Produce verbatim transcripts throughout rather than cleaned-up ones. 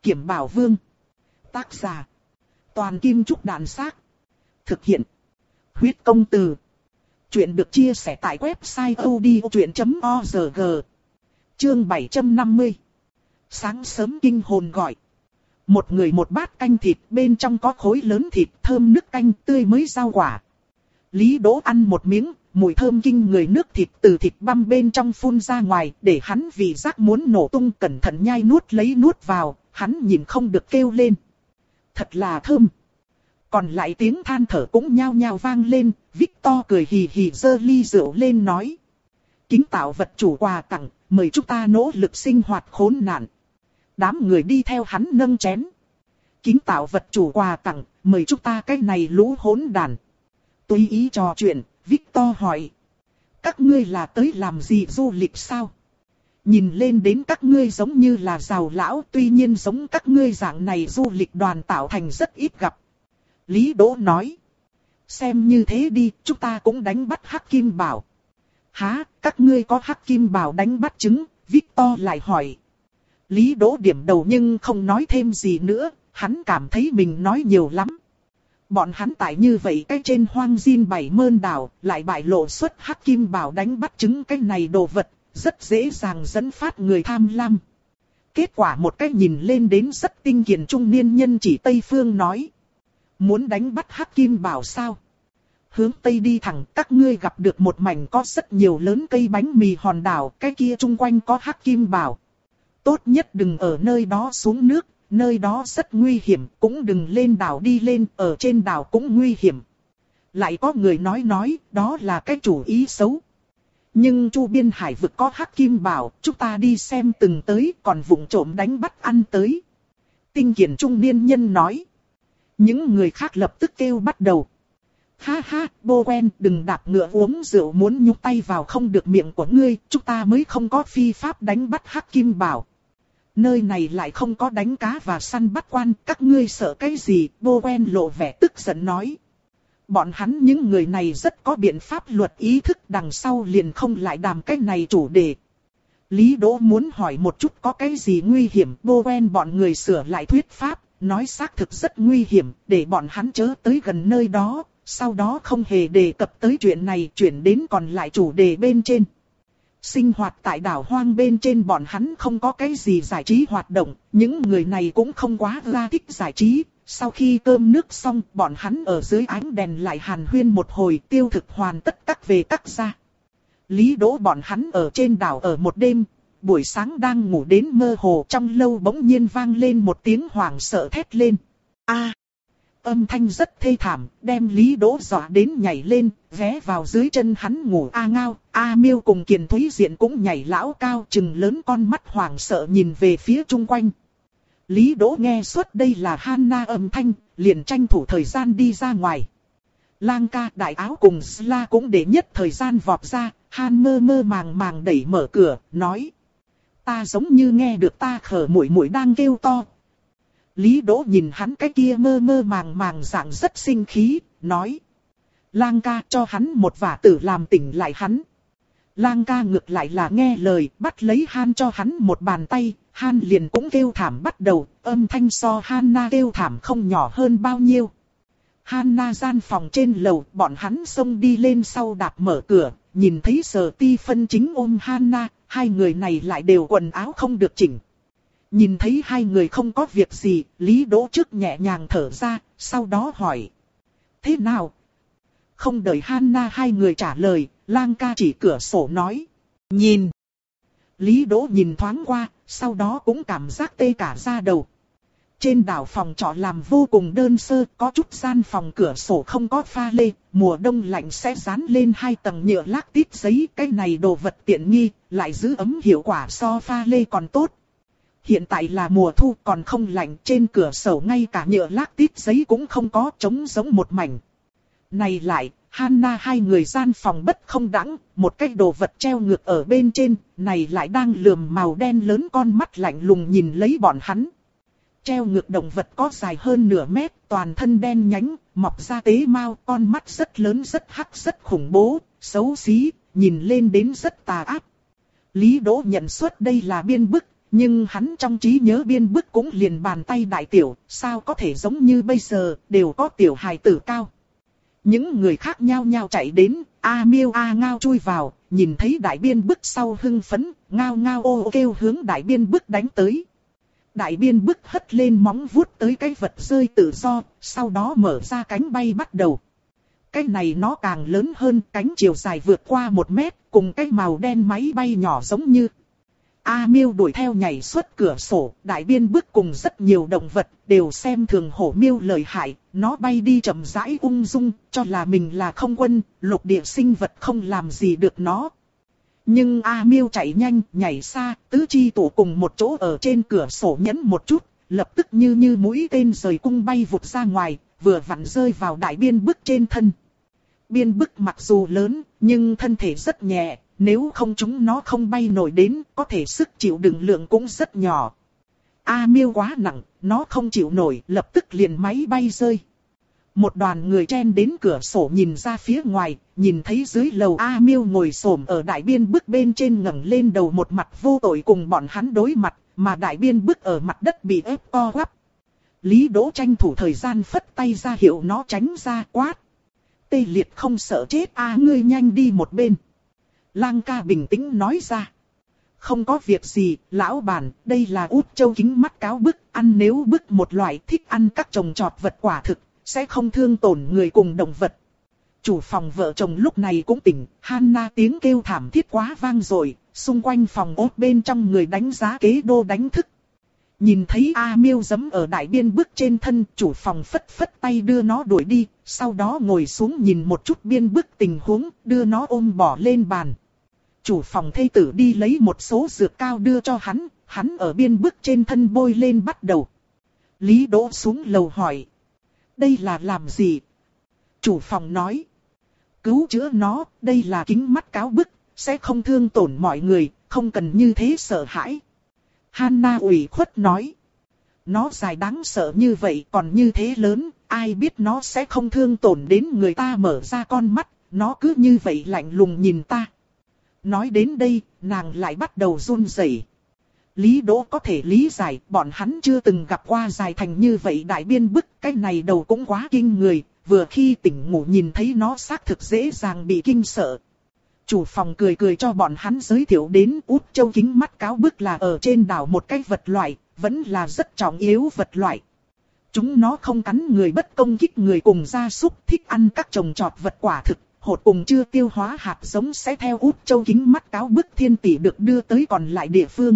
Kiểm Bảo Vương. Tác giả: Toàn Kim Trúc Đàn Xác. Thực hiện: Huyết Công Từ. Chuyện được chia sẻ tại website odchuyện chấm org. Chương bảy trăm năm mươi. Sáng sớm kinh hồn gọi. Một người một bát canh thịt, bên trong có khối lớn thịt thơm nước canh tươi mới rau quả. Lý Đỗ ăn một miếng, mùi thơm kinh người nước thịt từ thịt băm bên trong phun ra ngoài, để hắn vị giác muốn nổ tung, cẩn thận nhai nuốt lấy nuốt vào, hắn nhìn không được kêu lên. Thật là thơm. Còn lại tiếng than thở cũng nhao nhao vang lên, Victor cười hì hì giơ ly rượu lên nói. Kính tạo vật chủ quà tặng, mời chúng ta nỗ lực sinh hoạt khốn nạn. Đám người đi theo hắn nâng chén. Kính tạo vật chủ quà tặng, mời chúng ta cái này lũ hỗn đàn. Tùy ý trò chuyện, Victor hỏi. Các ngươi là tới làm gì du lịch sao? Nhìn lên đến các ngươi giống như là giàu lão, tuy nhiên giống các ngươi dạng này du lịch đoàn tạo thành rất ít gặp. Lý Đỗ nói. Xem như thế đi, chúng ta cũng đánh bắt Hắc Kim Bảo. Hả, các ngươi có Hắc Kim Bảo đánh bắt chứng? Victor lại hỏi. Lý Đỗ điểm đầu nhưng không nói thêm gì nữa, hắn cảm thấy mình nói nhiều lắm. Bọn hắn tại như vậy cái trên hoang diên bảy mơn đảo, lại bại lộ xuất Hắc Kim Bảo đánh bắt chứng cái này đồ vật, rất dễ dàng dẫn phát người tham lam. Kết quả một cái nhìn lên đến rất tinh kiền trung niên nhân chỉ Tây Phương nói. Muốn đánh bắt Hắc Kim Bảo sao? Hướng Tây đi thẳng, các ngươi gặp được một mảnh có rất nhiều lớn cây bánh mì hòn đảo, cái kia chung quanh có Hắc Kim Bảo. Tốt nhất đừng ở nơi đó xuống nước, nơi đó rất nguy hiểm, cũng đừng lên đảo đi lên, ở trên đảo cũng nguy hiểm. Lại có người nói nói, đó là cái chủ ý xấu. Nhưng Chu Biên Hải vực có Hắc Kim Bảo, chúng ta đi xem từng tới, còn vụng trộm đánh bắt ăn tới. Tinh kiền trung niên nhân nói. Những người khác lập tức kêu bắt đầu. Ha ha, Bowen, đừng đạp ngựa uống rượu, muốn nhúc tay vào không được miệng của ngươi, chúng ta mới không có phi pháp đánh bắt Hắc Kim Bảo. Nơi này lại không có đánh cá và săn bắt quan, các ngươi sợ cái gì? Bowen lộ vẻ tức giận nói. Bọn hắn những người này rất có biện pháp luật ý thức, đằng sau liền không lại đàm cái này chủ đề. Lý Đỗ muốn hỏi một chút có cái gì nguy hiểm, Bowen bọn người sửa lại thuyết pháp, nói xác thực rất nguy hiểm, để bọn hắn chớ tới gần nơi đó, sau đó không hề đề cập tới chuyện này, chuyển đến còn lại chủ đề bên trên. Sinh hoạt tại đảo hoang bên trên bọn hắn không có cái gì giải trí hoạt động, những người này cũng không quá ra thích giải trí. Sau khi cơm nước xong, bọn hắn ở dưới ánh đèn lại hàn huyên một hồi, tiêu thực hoàn tất các về các gia. Lý Đỗ bọn hắn ở trên đảo ở một đêm, buổi sáng đang ngủ đến mơ hồ, trong lâu bỗng nhiên vang lên một tiếng hoảng sợ thét lên. A! Âm thanh rất thê thảm, đem Lý Đỗ dọa đến nhảy lên, ghé vào dưới chân hắn ngủ. A Ngao, A Miêu cùng Kiền Thúy Diện cũng nhảy lão cao, trừng lớn con mắt hoảng sợ nhìn về phía chung quanh. Lý Đỗ nghe suốt đây là Hanna âm thanh, liền tranh thủ thời gian đi ra ngoài. Lang ca, Đại Áo cùng Sla cũng để nhất thời gian vọt ra, Han mơ mơ màng màng đẩy mở cửa, nói. Ta giống như nghe được ta khở muội muội đang kêu to. Lý Đỗ nhìn hắn cái kia mơ mơ màng màng dạng rất sinh khí, nói. Lang ca, cho hắn một vả tử làm tỉnh lại hắn. Lang ca ngược lại là nghe lời, bắt lấy Han cho hắn một bàn tay, Han liền cũng kêu thảm bắt đầu, âm thanh so Hanna kêu thảm không nhỏ hơn bao nhiêu. Hanna gian phòng trên lầu, bọn hắn xông đi lên sau đạp mở cửa, nhìn thấy Sở Ti Phân chính ôm Hanna, hai người này lại đều quần áo không được chỉnh. Nhìn thấy hai người không có việc gì, Lý Đỗ trước nhẹ nhàng thở ra, sau đó hỏi. Thế nào? Không đợi Hanna hai người trả lời, Lang ca chỉ cửa sổ nói. Nhìn. Lý Đỗ nhìn thoáng qua, sau đó cũng cảm giác tê cả da đầu. Trên đảo phòng trọ làm vô cùng đơn sơ, có chút gian phòng cửa sổ không có pha lê, mùa đông lạnh sẽ dán lên hai tầng nhựa lác tít giấy, cái này đồ vật tiện nghi, lại giữ ấm hiệu quả so pha lê còn tốt. Hiện tại là mùa thu còn không lạnh, trên cửa sổ ngay cả nhựa lác tít giấy cũng không có, trống giống một mảnh. Này lại, Hanna hai người gian phòng bất không đẳng, một cái đồ vật treo ngược ở bên trên, này lại đang lườm màu đen lớn con mắt lạnh lùng nhìn lấy bọn hắn. Treo ngược động vật có dài hơn nửa mét, toàn thân đen nhánh, mọc ra tế mao, con mắt rất lớn rất hắc rất khủng bố, xấu xí, nhìn lên đến rất tà ác. Lý Đỗ nhận suất đây là biên bức, Nhưng hắn trong trí nhớ biên bức cũng liền bàn tay đại tiểu, sao có thể giống như bây giờ, đều có tiểu hài tử cao. Những người khác nhao nhao chạy đến, A Miêu A Ngao chui vào, nhìn thấy đại biên bức sau hưng phấn, ngao ngao ô kêu hướng đại biên bức đánh tới. Đại biên bức hất lên móng vuốt tới cái vật rơi tự do, sau đó mở ra cánh bay bắt đầu. Cái này nó càng lớn hơn, cánh chiều dài vượt qua một mét, cùng cái màu đen máy bay nhỏ giống như. A Miêu đuổi theo nhảy xuất cửa sổ, đại biên bức cùng rất nhiều động vật đều xem thường hổ miêu lợi hại, nó bay đi chậm rãi ung dung, cho là mình là không quân, lục địa sinh vật không làm gì được nó. Nhưng A Miêu chạy nhanh, nhảy xa, tứ chi tụ cùng một chỗ ở trên cửa sổ nhấn một chút, lập tức như như mũi tên rời cung bay vụt ra ngoài, vừa vặn rơi vào đại biên bức trên thân. Biên bức mặc dù lớn, nhưng thân thể rất nhẹ, nếu không chúng nó không bay nổi đến, có thể sức chịu đựng lượng cũng rất nhỏ. A Miêu quá nặng, nó không chịu nổi, lập tức liền máy bay rơi. Một đoàn người chen đến cửa sổ nhìn ra phía ngoài, nhìn thấy dưới lầu A Miêu ngồi xổm ở đại biên bức bên trên ngẩng lên đầu một mặt vô tội cùng bọn hắn đối mặt, mà đại biên bức ở mặt đất bị ép co quắp. Lý Đỗ tranh thủ thời gian phất tay ra hiệu nó tránh ra, quát. Tê Liệt không sợ chết a, ngươi nhanh đi một bên. Lang ca bình tĩnh nói ra. Không có việc gì, lão bản, đây là Út Châu kính mắt cáo bức, ăn nếu bức một loại thích ăn các trồng trọt vật quả thực, sẽ không thương tổn người cùng động vật. Chủ phòng vợ chồng lúc này cũng tỉnh, Hana tiếng kêu thảm thiết quá vang rồi, xung quanh phòng ốt bên trong người đánh giá kế đô đánh thức. Nhìn thấy A Miêu giẫm ở đại biên bức trên thân, chủ phòng phất phất tay đưa nó đuổi đi, sau đó ngồi xuống nhìn một chút biên bức tình huống, đưa nó ôm bỏ lên bàn. Chủ phòng thê tử đi lấy một số dược cao đưa cho hắn, hắn ở biên bức trên thân bôi lên bắt đầu. Lý Đỗ xuống lầu hỏi. Đây là làm gì? Chủ phòng nói. Cứu chữa nó, đây là kính mắt cáo bức, sẽ không thương tổn mọi người, không cần như thế sợ hãi. Hana ủy khuất nói. Nó dài đáng sợ như vậy còn như thế lớn, ai biết nó sẽ không thương tổn đến người ta. Mở ra con mắt, nó cứ như vậy lạnh lùng nhìn ta. Nói đến đây, nàng lại bắt đầu run rẩy. Lý Đỗ có thể lý giải, bọn hắn chưa từng gặp qua dài thành như vậy đại biên bức, cái này đầu cũng quá kinh người, vừa khi tỉnh ngủ nhìn thấy nó xác thực dễ dàng bị kinh sợ. Chủ phòng cười cười cho bọn hắn giới thiệu đến Út Châu kính mắt cáo bức là ở trên đảo một cái vật loại, vẫn là rất trọng yếu vật loại. Chúng nó không cắn người, bất công kích người cùng gia súc, thích ăn các trồng trọt vật quả thực, hột cùng chưa tiêu hóa hạt giống sẽ theo Út Châu kính mắt cáo bức thiên tỷ được đưa tới còn lại địa phương.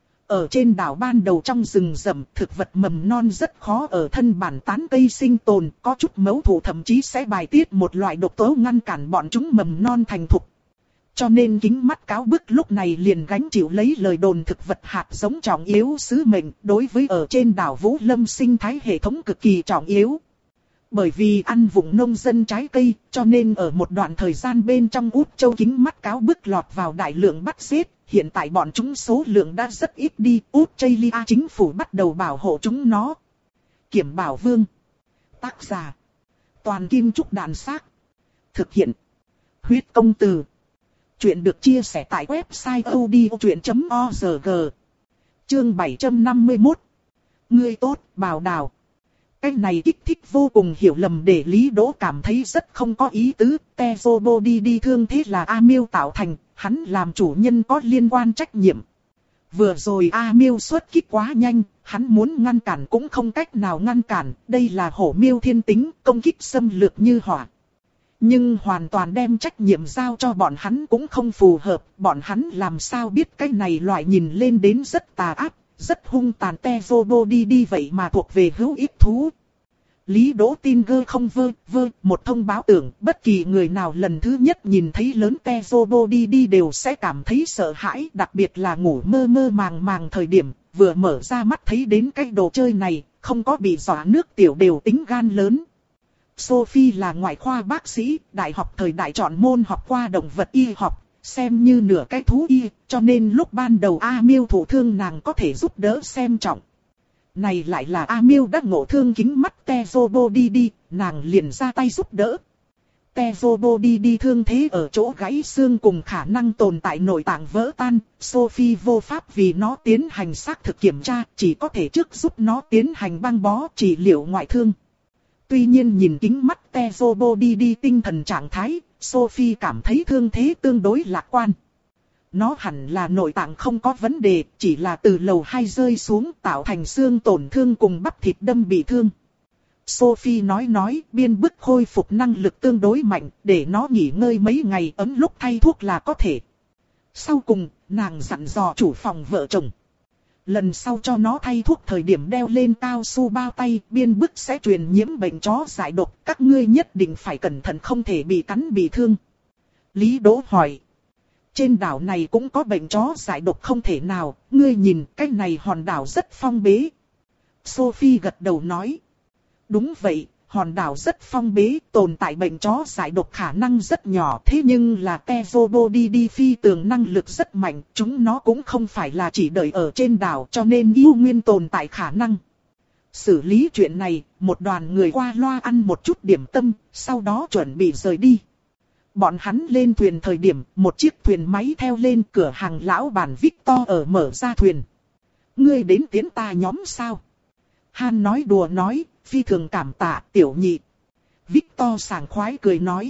Ở trên đảo ban đầu trong rừng rậm, thực vật mầm non rất khó ở thân bản tán cây sinh tồn, có chút mẫu thụ thậm chí sẽ bài tiết một loại độc tố ngăn cản bọn chúng mầm non thành thục. Cho nên kính mắt cáo bức lúc này liền gánh chịu lấy lời đồn thực vật hạt giống trọng yếu sứ mệnh, đối với ở trên đảo Vũ Lâm sinh thái hệ thống cực kỳ trọng yếu. Bởi vì ăn vùng nông dân trái cây, cho nên ở một đoạn thời gian bên trong Út Châu kính mắt cáo bức lọt vào đại lượng bắt giết, hiện tại bọn chúng số lượng đã rất ít đi, Australia chính phủ bắt đầu bảo hộ chúng nó. Kiểm Bảo Vương. Tác giả. Toàn Kim Trúc Đàn Xác. Thực hiện. Huyết Công Từ. Chuyện được chia sẻ tại website odchuyện chấm org. Chương bảy trăm năm mươi mốt. Ngươi tốt, Bảo Đào. Cái này kích thích vô cùng hiểu lầm để Lý Đỗ cảm thấy rất không có ý tứ. Tezobo đi đi thương thế là A Miêu tạo thành, hắn làm chủ nhân có liên quan trách nhiệm. Vừa rồi A Miêu xuất kích quá nhanh, hắn muốn ngăn cản cũng không cách nào ngăn cản. Đây là hổ miêu thiên tính, công kích xâm lược như hỏa. Nhưng hoàn toàn đem trách nhiệm giao cho bọn hắn cũng không phù hợp. Bọn hắn làm sao biết cái này loại nhìn lên đến rất tà ác, rất hung tàn Tezobo đi đi vậy mà thuộc về hữu ích thú. Lý Đỗ tin gơ không vơ, vơ, một thông báo tưởng, bất kỳ người nào lần thứ nhất nhìn thấy lớn Tezobo đi đi đều sẽ cảm thấy sợ hãi, đặc biệt là ngủ mơ mơ màng màng thời điểm, vừa mở ra mắt thấy đến cái đồ chơi này, không có bị dọa nước tiểu đều tính gan lớn. Sophie là ngoại khoa bác sĩ, đại học thời đại chọn môn học qua động vật y học, xem như nửa cái thú y, cho nên lúc ban đầu A Miêu thụ thương nàng có thể giúp đỡ xem trọng. Này lại là A Miêu đã ngộ thương kính mắt Tezobo đi đi, nàng liền ra tay giúp đỡ. Tezo đi thương thế ở chỗ gãy xương cùng khả năng tồn tại nội tạng vỡ tan, Sophie vô pháp vì nó tiến hành xác thực kiểm tra, chỉ có thể trước giúp nó tiến hành băng bó trị liệu ngoại thương. Tuy nhiên nhìn kính mắt Tezo đi tinh thần trạng thái, Sophie cảm thấy thương thế tương đối lạc quan. Nó hẳn là nội tạng không có vấn đề, chỉ là từ lầu hai rơi xuống tạo thành xương tổn thương cùng bắp thịt đâm bị thương. Sophie nói nói, biên bức khôi phục năng lực tương đối mạnh, để nó nghỉ ngơi mấy ngày ấm lúc thay thuốc là có thể. Sau cùng, nàng dặn dò chủ phòng vợ chồng. Lần sau cho nó thay thuốc thời điểm đeo lên cao su bao tay, biên bức sẽ truyền nhiễm bệnh chó dại độc, các ngươi nhất định phải cẩn thận không thể bị cắn bị thương. Lý Đỗ hỏi. Trên đảo này cũng có bệnh chó dại độc không thể nào, ngươi nhìn cái này hòn đảo rất phong bế. Sophie gật đầu nói. Đúng vậy, hòn đảo rất phong bế, tồn tại bệnh chó dại độc khả năng rất nhỏ. Thế nhưng là Tezo đi đi phi tường năng lực rất mạnh, chúng nó cũng không phải là chỉ đợi ở trên đảo cho nên yêu nguyên tồn tại khả năng. Xử lý chuyện này, một đoàn người qua loa ăn một chút điểm tâm, sau đó chuẩn bị rời đi. Bọn hắn lên thuyền thời điểm, một chiếc thuyền máy theo lên cửa hàng lão bản Victor ở mở ra thuyền. Ngươi đến tiễn ta nhóm sao? Han nói đùa nói, phi thường cảm tạ tiểu nhị. Victor sảng khoái cười nói.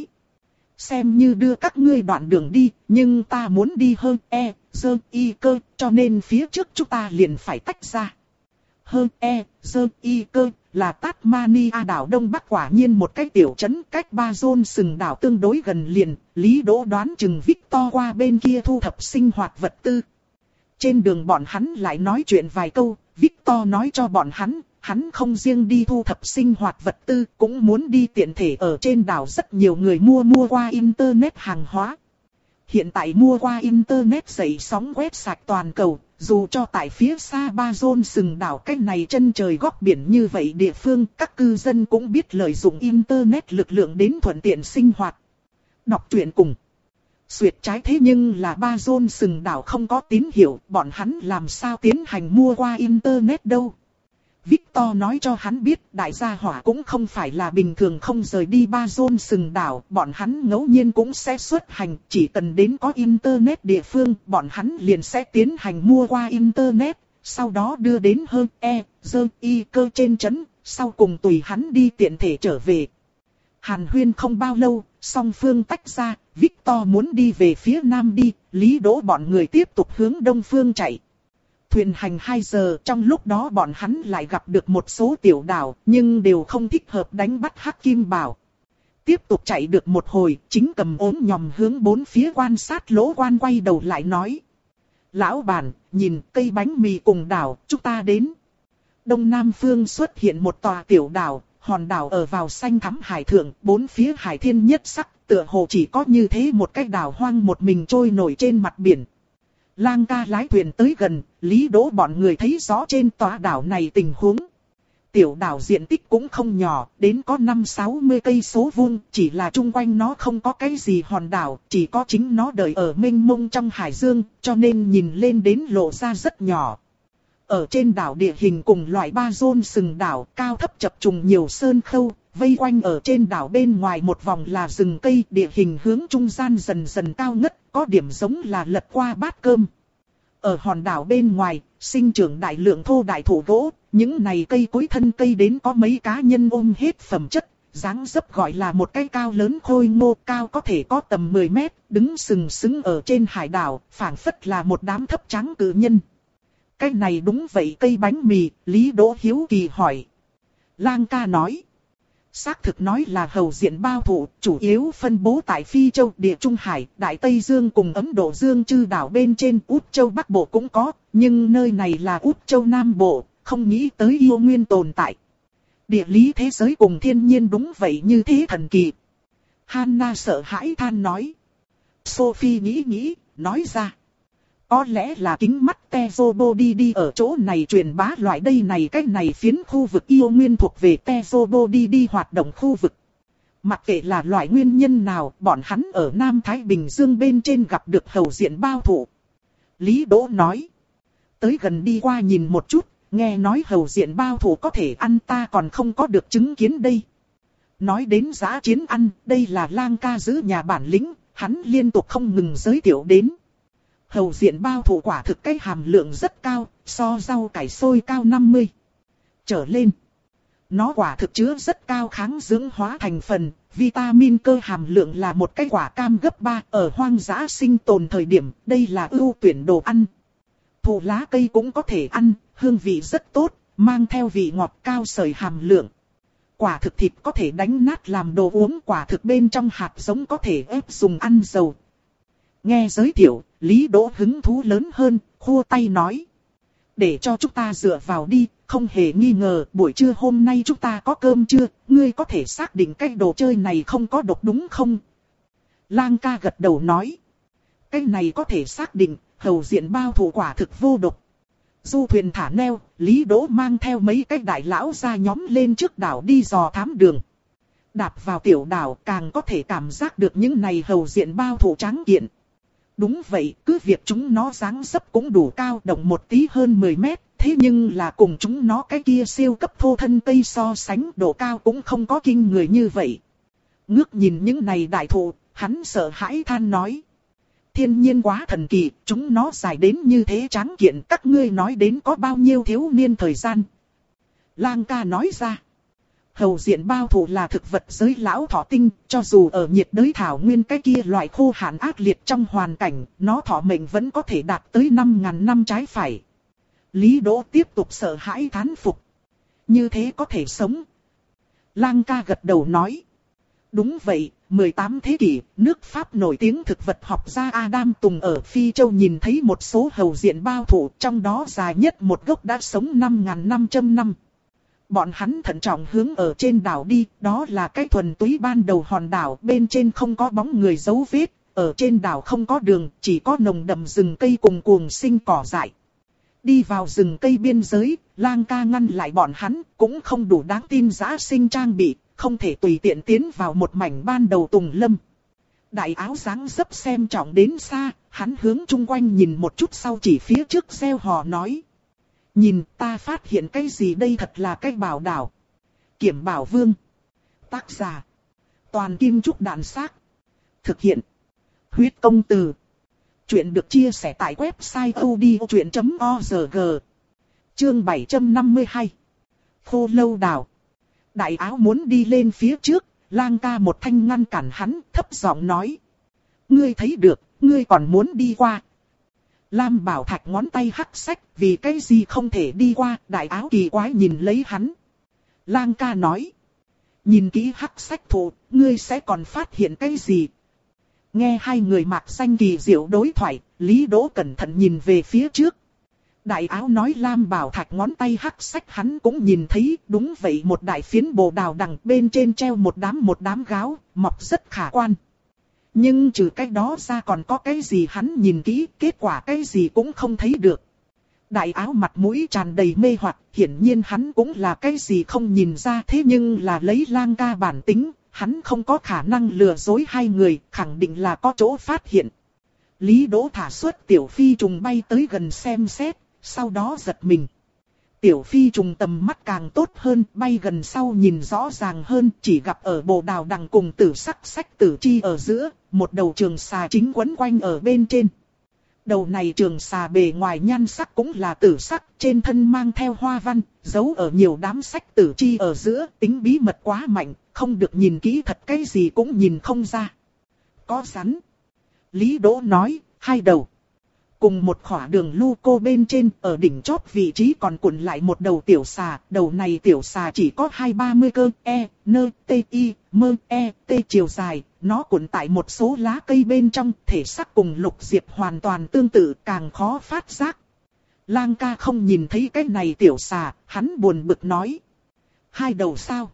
Xem như đưa các ngươi đoạn đường đi, nhưng ta muốn đi hơn e, dơ, y cơ, cho nên phía trước chúng ta liền phải tách ra. Hơn e, dơ, y cơ, là Tasmania đảo Đông Bắc quả nhiên một cái tiểu trấn cách Ba Zôn sừng đảo tương đối gần liền, Lý Đỗ đoán chừng Victor qua bên kia thu thập sinh hoạt vật tư. Trên đường bọn hắn lại nói chuyện vài câu, Victor nói cho bọn hắn, hắn không riêng đi thu thập sinh hoạt vật tư, cũng muốn đi tiện thể ở trên đảo rất nhiều người mua mua qua Internet hàng hóa. Hiện tại mua qua Internet dậy sóng quét sạch toàn cầu, dù cho tại phía xa Ba Zôn sừng đảo cách này chân trời góc biển như vậy địa phương, các cư dân cũng biết lợi dụng Internet lực lượng đến thuận tiện sinh hoạt. Đọc truyện cùng. Xuyệt trái thế nhưng là Ba Zôn sừng đảo không có tín hiệu, bọn hắn làm sao tiến hành mua qua Internet đâu. Victor nói cho hắn biết đại gia hỏa cũng không phải là bình thường không rời đi Ba Zôn sừng đảo, bọn hắn ngẫu nhiên cũng sẽ xuất hành, chỉ cần đến có Internet địa phương, bọn hắn liền sẽ tiến hành mua qua Internet, sau đó đưa đến hơn e, dơ, y cơ trên trấn, sau cùng tùy hắn đi tiện thể trở về. Hàn huyên không bao lâu, song phương tách ra, Victor muốn đi về phía nam đi, Lý Đỗ bọn người tiếp tục hướng đông phương chạy. Thuyền hành hai giờ, trong lúc đó bọn hắn lại gặp được một số tiểu đảo, nhưng đều không thích hợp đánh bắt hắc kim bảo. Tiếp tục chạy được một hồi, chính cầm ốm nhòm hướng bốn phía quan sát lỗ quan quay đầu lại nói. Lão bản, nhìn cây bánh mì cùng đảo, chúng ta đến. Đông Nam phương xuất hiện một tòa tiểu đảo, hòn đảo ở vào xanh thắm hải thượng, bốn phía hải thiên nhất sắc, tựa hồ chỉ có như thế một cái đảo hoang một mình trôi nổi trên mặt biển. Lang ca lái thuyền tới gần, Lý Đỗ bọn người thấy rõ trên tòa đảo này tình huống. Tiểu đảo diện tích cũng không nhỏ, đến có năm sáu mươi cây số vuông, chỉ là chung quanh nó không có cái gì hòn đảo, chỉ có chính nó đợi ở mênh mông trong hải dương, cho nên nhìn lên đến lộ ra rất nhỏ. Ở trên đảo địa hình cùng loại Ba Zôn sừng đảo, cao thấp chập trùng nhiều sơn khâu, vây quanh ở trên đảo bên ngoài một vòng là rừng cây, địa hình hướng trung gian dần dần cao ngất, có điểm giống là lật qua bát cơm. Ở hòn đảo bên ngoài, sinh trưởng đại lượng thô đại thụ gỗ, những này cây cối thân cây đến có mấy cá nhân ôm hết phẩm chất, dáng dấp gọi là một cây cao lớn khôi ngô, cao có thể có tầm mười mét, đứng sừng sững ở trên hải đảo, phảng phất là một đám thấp trắng cự nhân. Cái này đúng vậy cây bánh mì, Lý Đỗ hiếu kỳ hỏi. Lang ca nói. Xác thực nói là hầu diện bao thụ, chủ yếu phân bố tại Phi Châu, Địa Trung Hải, Đại Tây Dương cùng Ấn Độ Dương chư đảo bên trên, Út Châu Bắc Bộ cũng có, nhưng nơi này là Út Châu Nam Bộ, không nghĩ tới yêu nguyên tồn tại. Địa lý thế giới cùng thiên nhiên đúng vậy như thế thần kỳ. Hanna sợ hãi than nói. Sophie nghĩ nghĩ, nói ra. Có lẽ là kính mắt Tezo đi đi ở chỗ này truyền bá loại đây này cái này phiến khu vực yêu nguyên thuộc về Tezo đi đi hoạt động khu vực. Mặc kệ là loại nguyên nhân nào, bọn hắn ở Nam Thái Bình Dương bên trên gặp được hầu diện bao thủ. Lý Đỗ nói. Tới gần đi qua nhìn một chút, nghe nói hầu diện bao thủ có thể ăn ta còn không có được chứng kiến đây. Nói đến dã chiến ăn, đây là Lang ca giữ nhà bản lĩnh, hắn liên tục không ngừng giới thiệu đến. Hầu diện bao thủ quả thực cái hàm lượng rất cao, so rau cải xôi cao năm mươi trở lên. Nó quả thực chứa rất cao kháng dưỡng hóa thành phần, vitamin cơ hàm lượng là một cái quả cam gấp ba ở hoang dã sinh tồn thời điểm, đây là ưu tuyển đồ ăn. Thụ lá cây cũng có thể ăn, hương vị rất tốt, mang theo vị ngọt cao sởi hàm lượng. Quả thực thịt có thể đánh nát làm đồ uống, quả thực bên trong hạt giống có thể ép dùng ăn dầu. Nghe giới thiệu, Lý Đỗ hứng thú lớn hơn, khua tay nói. Để cho chúng ta dựa vào đi, không hề nghi ngờ, buổi trưa hôm nay chúng ta có cơm chưa, ngươi có thể xác định cái đồ chơi này không có độc đúng không? Lang ca gật đầu nói. Cái này có thể xác định, hầu diện bao thủ quả thực vô độc. Du thuyền thả neo, Lý Đỗ mang theo mấy cái đại lão ra nhóm lên trước đảo đi dò thám đường. Đạp vào tiểu đảo càng có thể cảm giác được những này hầu diện bao thủ tráng kiện. Đúng vậy, cứ việc chúng nó dáng dấp cũng đủ cao, động một tí hơn mười mét, thế nhưng là cùng chúng nó cái kia siêu cấp thô thân cây so sánh, độ cao cũng không có kinh người như vậy. Ngước nhìn những này đại thụ, hắn sợ hãi than nói. Thiên nhiên quá thần kỳ, chúng nó dài đến như thế tráng kiện, các ngươi nói đến có bao nhiêu thiếu niên thời gian. Lang ca nói ra. Hầu diện bao thủ là thực vật giới lão thọ tinh, cho dù ở nhiệt đới thảo nguyên cái kia loại khô hạn ác liệt trong hoàn cảnh, nó thọ mệnh vẫn có thể đạt tới năm ngàn năm trái phải. Lý Đỗ tiếp tục sợ hãi thán phục. Như thế có thể sống. Lang ca gật đầu nói. Đúng vậy, mười tám thế kỷ, nước Pháp nổi tiếng thực vật học gia Adam Tùng ở Phi Châu nhìn thấy một số hầu diện bao thủ, trong đó dài nhất một gốc đã sống năm ngàn năm trăm năm. Bọn hắn thận trọng hướng ở trên đảo đi, đó là cái thuần túy ban đầu hòn đảo, bên trên không có bóng người dấu vết, ở trên đảo không có đường, chỉ có nồng đậm rừng cây cùng cuồng sinh cỏ dại. Đi vào rừng cây biên giới, Lang ca ngăn lại bọn hắn, cũng không đủ đáng tin dã sinh trang bị, không thể tùy tiện tiến vào một mảnh ban đầu tùng lâm. Đại áo dáng dấp xem trọng đến xa, hắn hướng chung quanh nhìn một chút sau chỉ phía trước reo hò nói. Nhìn ta phát hiện cái gì đây, thật là cái bảo đảo. Kiểm Bảo Vương. Tác giả. Toàn Kim Trúc Đạn Xác. Thực hiện. Huyết Công Từ. Chuyện được chia sẻ tại website odchuyện chấm org. Chương bảy trăm năm mươi hai. Khô lâu đảo. Đại áo muốn đi lên phía trước, Lang ca một thanh ngăn cản hắn, thấp giọng nói. Ngươi thấy được, ngươi còn muốn đi qua. Lam Bảo Thạch ngón tay hắc sách, vì cái gì không thể đi qua, đại áo kỳ quái nhìn lấy hắn. Lang ca nói. Nhìn kỹ hắc sách thụ, ngươi sẽ còn phát hiện cái gì? Nghe hai người mạc xanh kỳ diệu đối thoại, Lý Đỗ cẩn thận nhìn về phía trước. Đại áo nói Lam Bảo Thạch ngón tay hắc sách hắn cũng nhìn thấy, đúng vậy, một đại phiến bồ đào đằng bên trên treo một đám một đám gáo, mọc rất khả quan. Nhưng trừ cái đó ra còn có cái gì hắn nhìn kỹ, kết quả cái gì cũng không thấy được. Đại áo mặt mũi tràn đầy mê hoặc, hiển nhiên hắn cũng là cái gì không nhìn ra, thế nhưng là lấy Lang ca bản tính, hắn không có khả năng lừa dối hai người, khẳng định là có chỗ phát hiện. Lý Đỗ thả xuất tiểu phi trùng bay tới gần xem xét, sau đó giật mình. Tiểu phi trùng tầm mắt càng tốt hơn, bay gần sau nhìn rõ ràng hơn, chỉ gặp ở bồ đào đằng cùng tử sắc sách tử chi ở giữa, một đầu trường xà chính quấn quanh ở bên trên. Đầu này trường xà bề ngoài nhan sắc cũng là tử sắc, trên thân mang theo hoa văn, giấu ở nhiều đám sách tử chi ở giữa, tính bí mật quá mạnh, không được nhìn kỹ thật cái gì cũng nhìn không ra. Có rắn. Lý Đỗ nói, hai đầu. Cùng một khỏa đường lu cô bên trên, ở đỉnh chót vị trí còn cuộn lại một đầu tiểu xà, đầu này tiểu xà chỉ có hai ba mươi cơ, e, nơ, tê, y, mơ, e, tê chiều dài, nó cuộn tại một số lá cây bên trong, thể sắc cùng lục diệp hoàn toàn tương tự, càng khó phát giác. Lang ca không nhìn thấy cái này tiểu xà, hắn buồn bực nói. Hai đầu sao?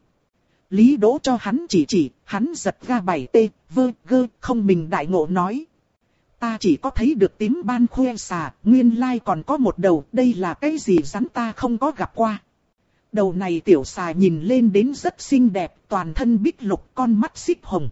Lý Đỗ cho hắn chỉ chỉ, hắn giật ra bảy tê, vơ, gơ, không mình đại ngộ nói. Ta chỉ có thấy được tím ban khoe xà, nguyên lai còn có một đầu, đây là cái gì rắn ta không có gặp qua. Đầu này tiểu xà nhìn lên đến rất xinh đẹp, toàn thân bích lục, con mắt xích hồng.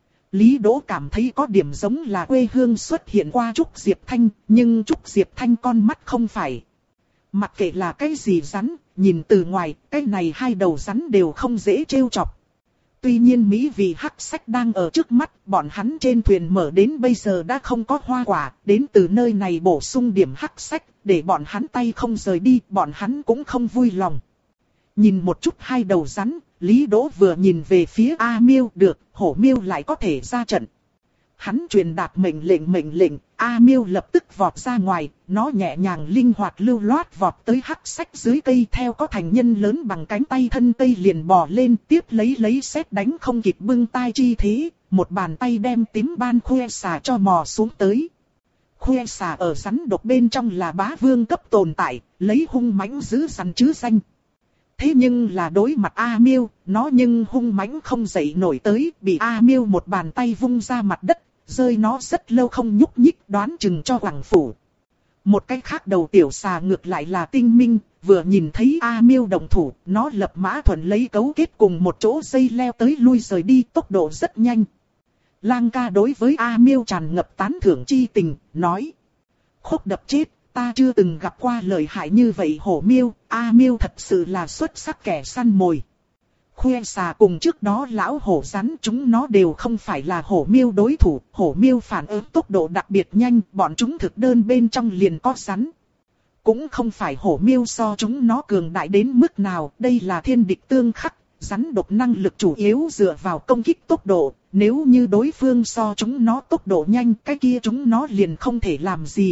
Lý Đỗ cảm thấy có điểm giống là quê hương xuất hiện qua Trúc Diệp Thanh, nhưng Trúc Diệp Thanh con mắt không phải. Mặc kệ là cái gì rắn, nhìn từ ngoài, cái này hai đầu rắn đều không dễ trêu chọc. Tuy nhiên mỹ vị hắc sách đang ở trước mắt, bọn hắn trên thuyền mở đến bây giờ đã không có hoa quả, đến từ nơi này bổ sung điểm hắc sách, để bọn hắn tay không rời đi, bọn hắn cũng không vui lòng. Nhìn một chút hai đầu rắn, Lý Đỗ vừa nhìn về phía A Miêu, được, hổ miêu lại có thể ra trận. Hắn truyền đạt mệnh lệnh mệnh lệnh, A Miêu lập tức vọt ra ngoài, nó nhẹ nhàng linh hoạt lưu loát vọt tới hắc sách dưới cây, theo có thành nhân lớn bằng cánh tay thân cây liền bò lên, tiếp lấy lấy sét đánh không kịp bưng tai chi thế, một bàn tay đem tím ban khoe xà cho mò xuống tới. Khoe xà ở rắn độc bên trong là bá vương cấp tồn tại, lấy hung mãnh giữ rắn chứ danh. Thế nhưng là đối mặt A Miêu, nó nhưng hung mãnh không dậy nổi tới, bị A Miêu một bàn tay vung ra mặt đất, rơi nó rất lâu không nhúc nhích, đoán chừng cho quẳng phủ. Một cái khác đầu tiểu xà ngược lại là tinh minh, vừa nhìn thấy A Miêu động thủ, nó lập mã thuần lấy cấu kết cùng một chỗ dây leo tới lui rời đi, tốc độ rất nhanh. Lang ca đối với A Miêu tràn ngập tán thưởng chi tình, nói: Khúc đập chết, ta chưa từng gặp qua lợi hại như vậy hổ miêu, A Miêu thật sự là xuất sắc kẻ săn mồi. Khoe xà cùng trước đó lão hổ rắn chúng nó đều không phải là hổ miêu đối thủ, hổ miêu phản ứng tốc độ đặc biệt nhanh, bọn chúng thực đơn bên trong liền có rắn. Cũng không phải hổ miêu so chúng nó cường đại đến mức nào, đây là thiên địch tương khắc, rắn độc năng lực chủ yếu dựa vào công kích tốc độ, nếu như đối phương so chúng nó tốc độ nhanh, cái kia chúng nó liền không thể làm gì.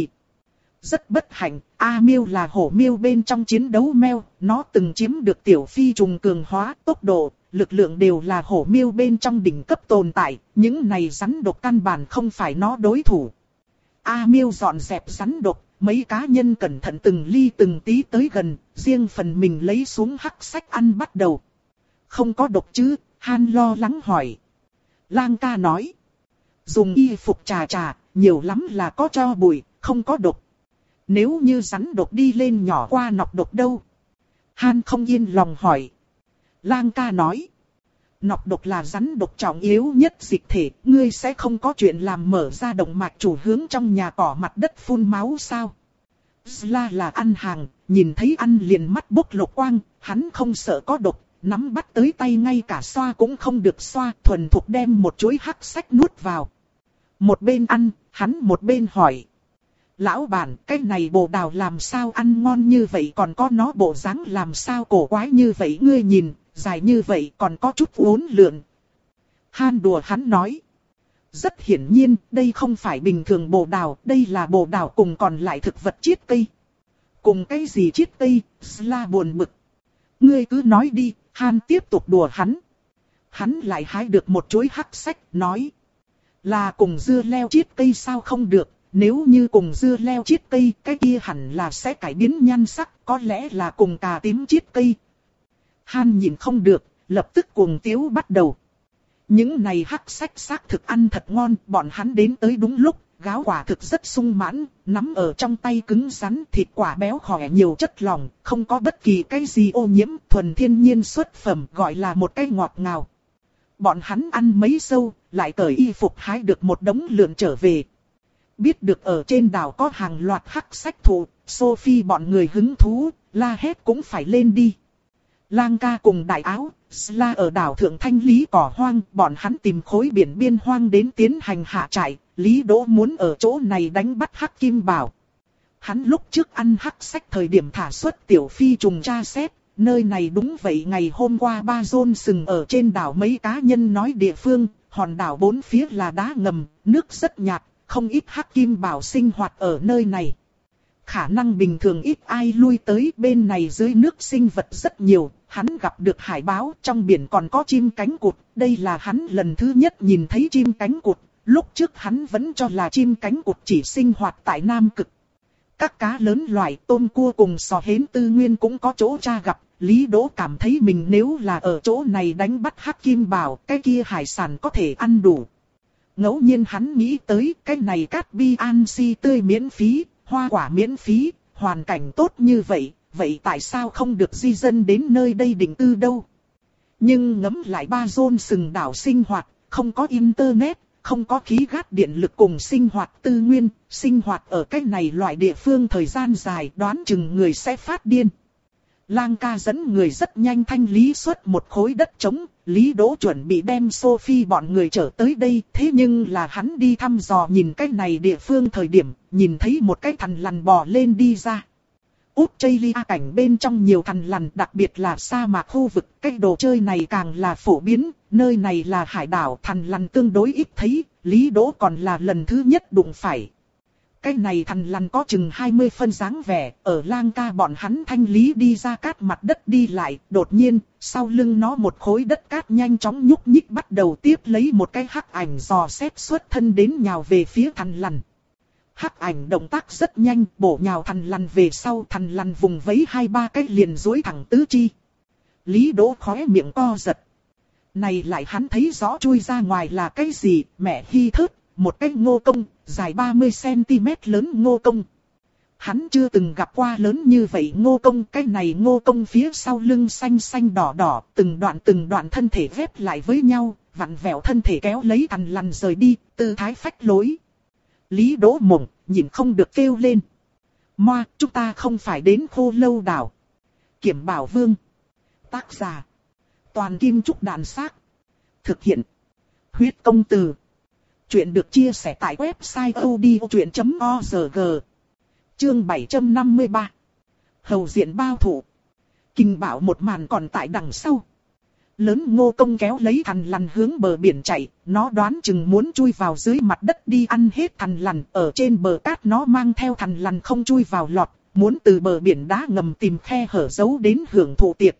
Rất bất hạnh, A Miêu là hổ miêu bên trong chiến đấu meo, nó từng chiếm được tiểu phi trùng cường hóa, tốc độ, lực lượng đều là hổ miêu bên trong đỉnh cấp tồn tại, những này rắn độc căn bản không phải nó đối thủ. A Miêu dọn dẹp rắn độc, mấy cá nhân cẩn thận từng ly từng tí tới gần, riêng phần mình lấy xuống hắc sách ăn bắt đầu. Không có độc chứ? Han lo lắng hỏi. Lang ca nói. Dùng y phục trà trà, nhiều lắm là có cho bụi, không có độc. Nếu như rắn độc đi lên nhỏ qua nọc độc đâu? Han không yên lòng hỏi. Lang ca nói. Nọc độc là rắn độc trọng yếu nhất dịch thể, ngươi sẽ không có chuyện làm mở ra động mạch chủ hướng trong nhà cỏ mặt đất phun máu sao? Sla là ăn hàng, nhìn thấy ăn liền mắt bốc lục quang, hắn không sợ có độc, nắm bắt tới tay ngay cả xoa cũng không được xoa, thuần thục đem một chuỗi hắc sách nuốt vào. Một bên ăn, hắn một bên hỏi. Lão bản, cái này bồ đào làm sao ăn ngon như vậy, còn có nó bộ dáng làm sao cổ quái như vậy, ngươi nhìn, dài như vậy còn có chút uốn lượn. Han đùa hắn nói. Rất hiển nhiên, đây không phải bình thường bồ đào, đây là bồ đào cùng còn lại thực vật chiết cây. Cùng cái gì chiết cây? Sla buồn bực. Ngươi cứ nói đi, Han tiếp tục đùa hắn. Hắn lại hái được một chuỗi hắc sách, nói. Là cùng dưa leo chiết cây sao không được, nếu như cùng dưa leo chiết cây, cái kia hẳn là sẽ cải biến nhan sắc, có lẽ là cùng cà tím chiết cây. Han nhìn không được, lập tức cuồng tiếu bắt đầu. Những này hắc sách xác thực ăn thật ngon, bọn hắn đến tới đúng lúc, gáo quả thực rất sung mãn, nắm ở trong tay cứng rắn, thịt quả béo khỏe nhiều chất lỏng, không có bất kỳ cái gì ô nhiễm, thuần thiên nhiên xuất phẩm, gọi là một cái ngọt ngào. Bọn hắn ăn mấy sâu, lại cởi y phục hái được một đống lượn trở về. Biết được ở trên đảo có hàng loạt hắc sách thụ, Sophie bọn người hứng thú, la hét cũng phải lên đi. Lang ca cùng đại áo, Sla ở đảo thượng thanh lý cỏ hoang, bọn hắn tìm khối biển biên hoang đến tiến hành hạ trại, Lý Đỗ muốn ở chỗ này đánh bắt hắc kim bảo. Hắn lúc trước ăn hắc sách thời điểm thả xuất tiểu phi trùng tra xét, nơi này đúng vậy ngày hôm qua ba rôn sừng ở trên đảo mấy cá nhân nói địa phương, hòn đảo bốn phía là đá ngầm, nước rất nhạt, không ít hắc kim bảo sinh hoạt ở nơi này. Khả năng bình thường ít ai lui tới, bên này dưới nước sinh vật rất nhiều, hắn gặp được hải báo, trong biển còn có chim cánh cụt, đây là hắn lần thứ nhất nhìn thấy chim cánh cụt, lúc trước hắn vẫn cho là chim cánh cụt chỉ sinh hoạt tại Nam Cực. Các cá lớn loại tôm cua cùng sò hến tư nguyên cũng có chỗ tra gặp, Lý Đỗ cảm thấy mình nếu là ở chỗ này đánh bắt hắc kim bảo, cái kia hải sản có thể ăn đủ. Ngẫu nhiên hắn nghĩ tới cái này cát bi an si tươi miễn phí, hoa quả miễn phí, hoàn cảnh tốt như vậy, vậy tại sao không được di dân đến nơi đây định cư đâu? Nhưng ngẫm lại ba rôn sừng đảo sinh hoạt, không có internet, không có khí gát điện lực cùng sinh hoạt tư nguyên, sinh hoạt ở cái này loại địa phương thời gian dài đoán chừng người sẽ phát điên. Lang ca dẫn người rất nhanh thanh lý suốt một khối đất trống, Lý Đỗ chuẩn bị đem Sophie bọn người trở tới đây, thế nhưng là hắn đi thăm dò nhìn cái này địa phương thời điểm, nhìn thấy một cái thằn lằn bò lên đi ra. Australia cảnh bên trong nhiều thằn lằn, đặc biệt là sa mạc khu vực, cái đồ chơi này càng là phổ biến, nơi này là hải đảo, thằn lằn tương đối ít thấy, Lý Đỗ còn là lần thứ nhất đụng phải. Cái này thằn lằn có chừng hai mươi phân dáng vẻ, ở Lang Ca bọn hắn thanh lý đi ra cát mặt đất đi lại, đột nhiên, sau lưng nó một khối đất cát nhanh chóng nhúc nhích bắt đầu tiếp lấy một cái hắc ảnh dò xét xuất thân đến nhào về phía thằn lằn. Hắc ảnh động tác rất nhanh, bổ nhào thằn lằn về sau, thằn lằn vùng vẫy hai ba cái liền duỗi thẳng tứ chi. Lý Đỗ khóe miệng co giật. Này lại hắn thấy rõ chui ra ngoài là cái gì, mẹ hi thớt, một cái ngô công, dài ba mươi xăng-ti-mét lớn ngô công. Hắn chưa từng gặp qua lớn như vậy ngô công, cái này ngô công phía sau lưng xanh xanh đỏ đỏ, từng đoạn từng đoạn thân thể ghép lại với nhau, vặn vẹo thân thể kéo lấy thằn lằn rời đi, tư thái phách lối. Lý Đỗ mộng, nhìn không được kêu lên. Moa, chúng ta không phải đến Khô Lâu đảo. Kiểm Bảo Vương. Tác giả. Toàn Kim Trúc Đàn Xác. Thực hiện. Huyết Công Từ. Chuyện được chia sẻ tại website odchuyện chấm org. Chương bảy trăm năm mươi ba. Hầu diện bao thủ. Kinh bảo một màn còn tại đằng sau. Lớn ngô công kéo lấy thằn lằn hướng bờ biển chạy, nó đoán chừng muốn chui vào dưới mặt đất đi ăn hết thằn lằn, ở trên bờ cát nó mang theo thằn lằn không chui vào lọt, muốn từ bờ biển đá ngầm tìm khe hở giấu đến hưởng thụ tiệc.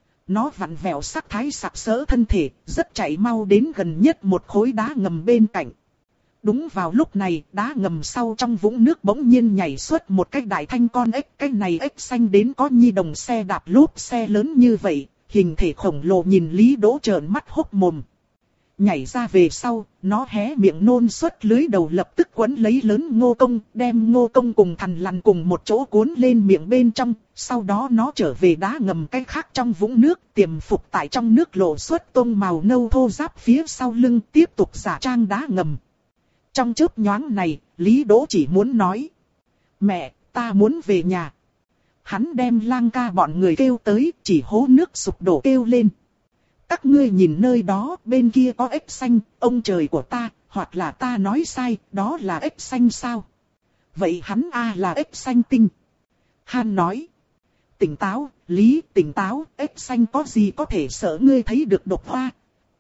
Nó vặn vẹo sắc thái sặc sỡ thân thể, rất chạy mau đến gần nhất một khối đá ngầm bên cạnh. Đúng vào lúc này, đá ngầm sau trong vũng nước bỗng nhiên nhảy xuất một cái đại thanh con ếch, cái này ếch xanh đến có nhi đồng xe đạp lốp xe lớn như vậy. Hình thể khổng lồ nhìn Lý Đỗ trợn mắt hốc mồm. Nhảy ra về sau, nó hé miệng nôn xuất lưới đầu lập tức quấn lấy lớn ngô công, đem ngô công cùng thằn lằn cùng một chỗ cuốn lên miệng bên trong, sau đó nó trở về đá ngầm cái khác trong vũng nước, tiềm phục tại trong nước lộ xuất tông màu nâu thô ráp phía sau lưng tiếp tục giả trang đá ngầm. Trong chớp nhoáng này, Lý Đỗ chỉ muốn nói. Mẹ, ta muốn về nhà. Hắn đem Lang Ca bọn người kêu tới, chỉ hố nước sụp đổ kêu lên. Các ngươi nhìn nơi đó, bên kia có ếch xanh, ông trời của ta, hoặc là ta nói sai, đó là ếch xanh sao? Vậy hắn a là ếch xanh tinh. Han nói. Tỉnh táo, Lý, tỉnh táo, ếch xanh có gì có thể sợ ngươi thấy được độc hoa.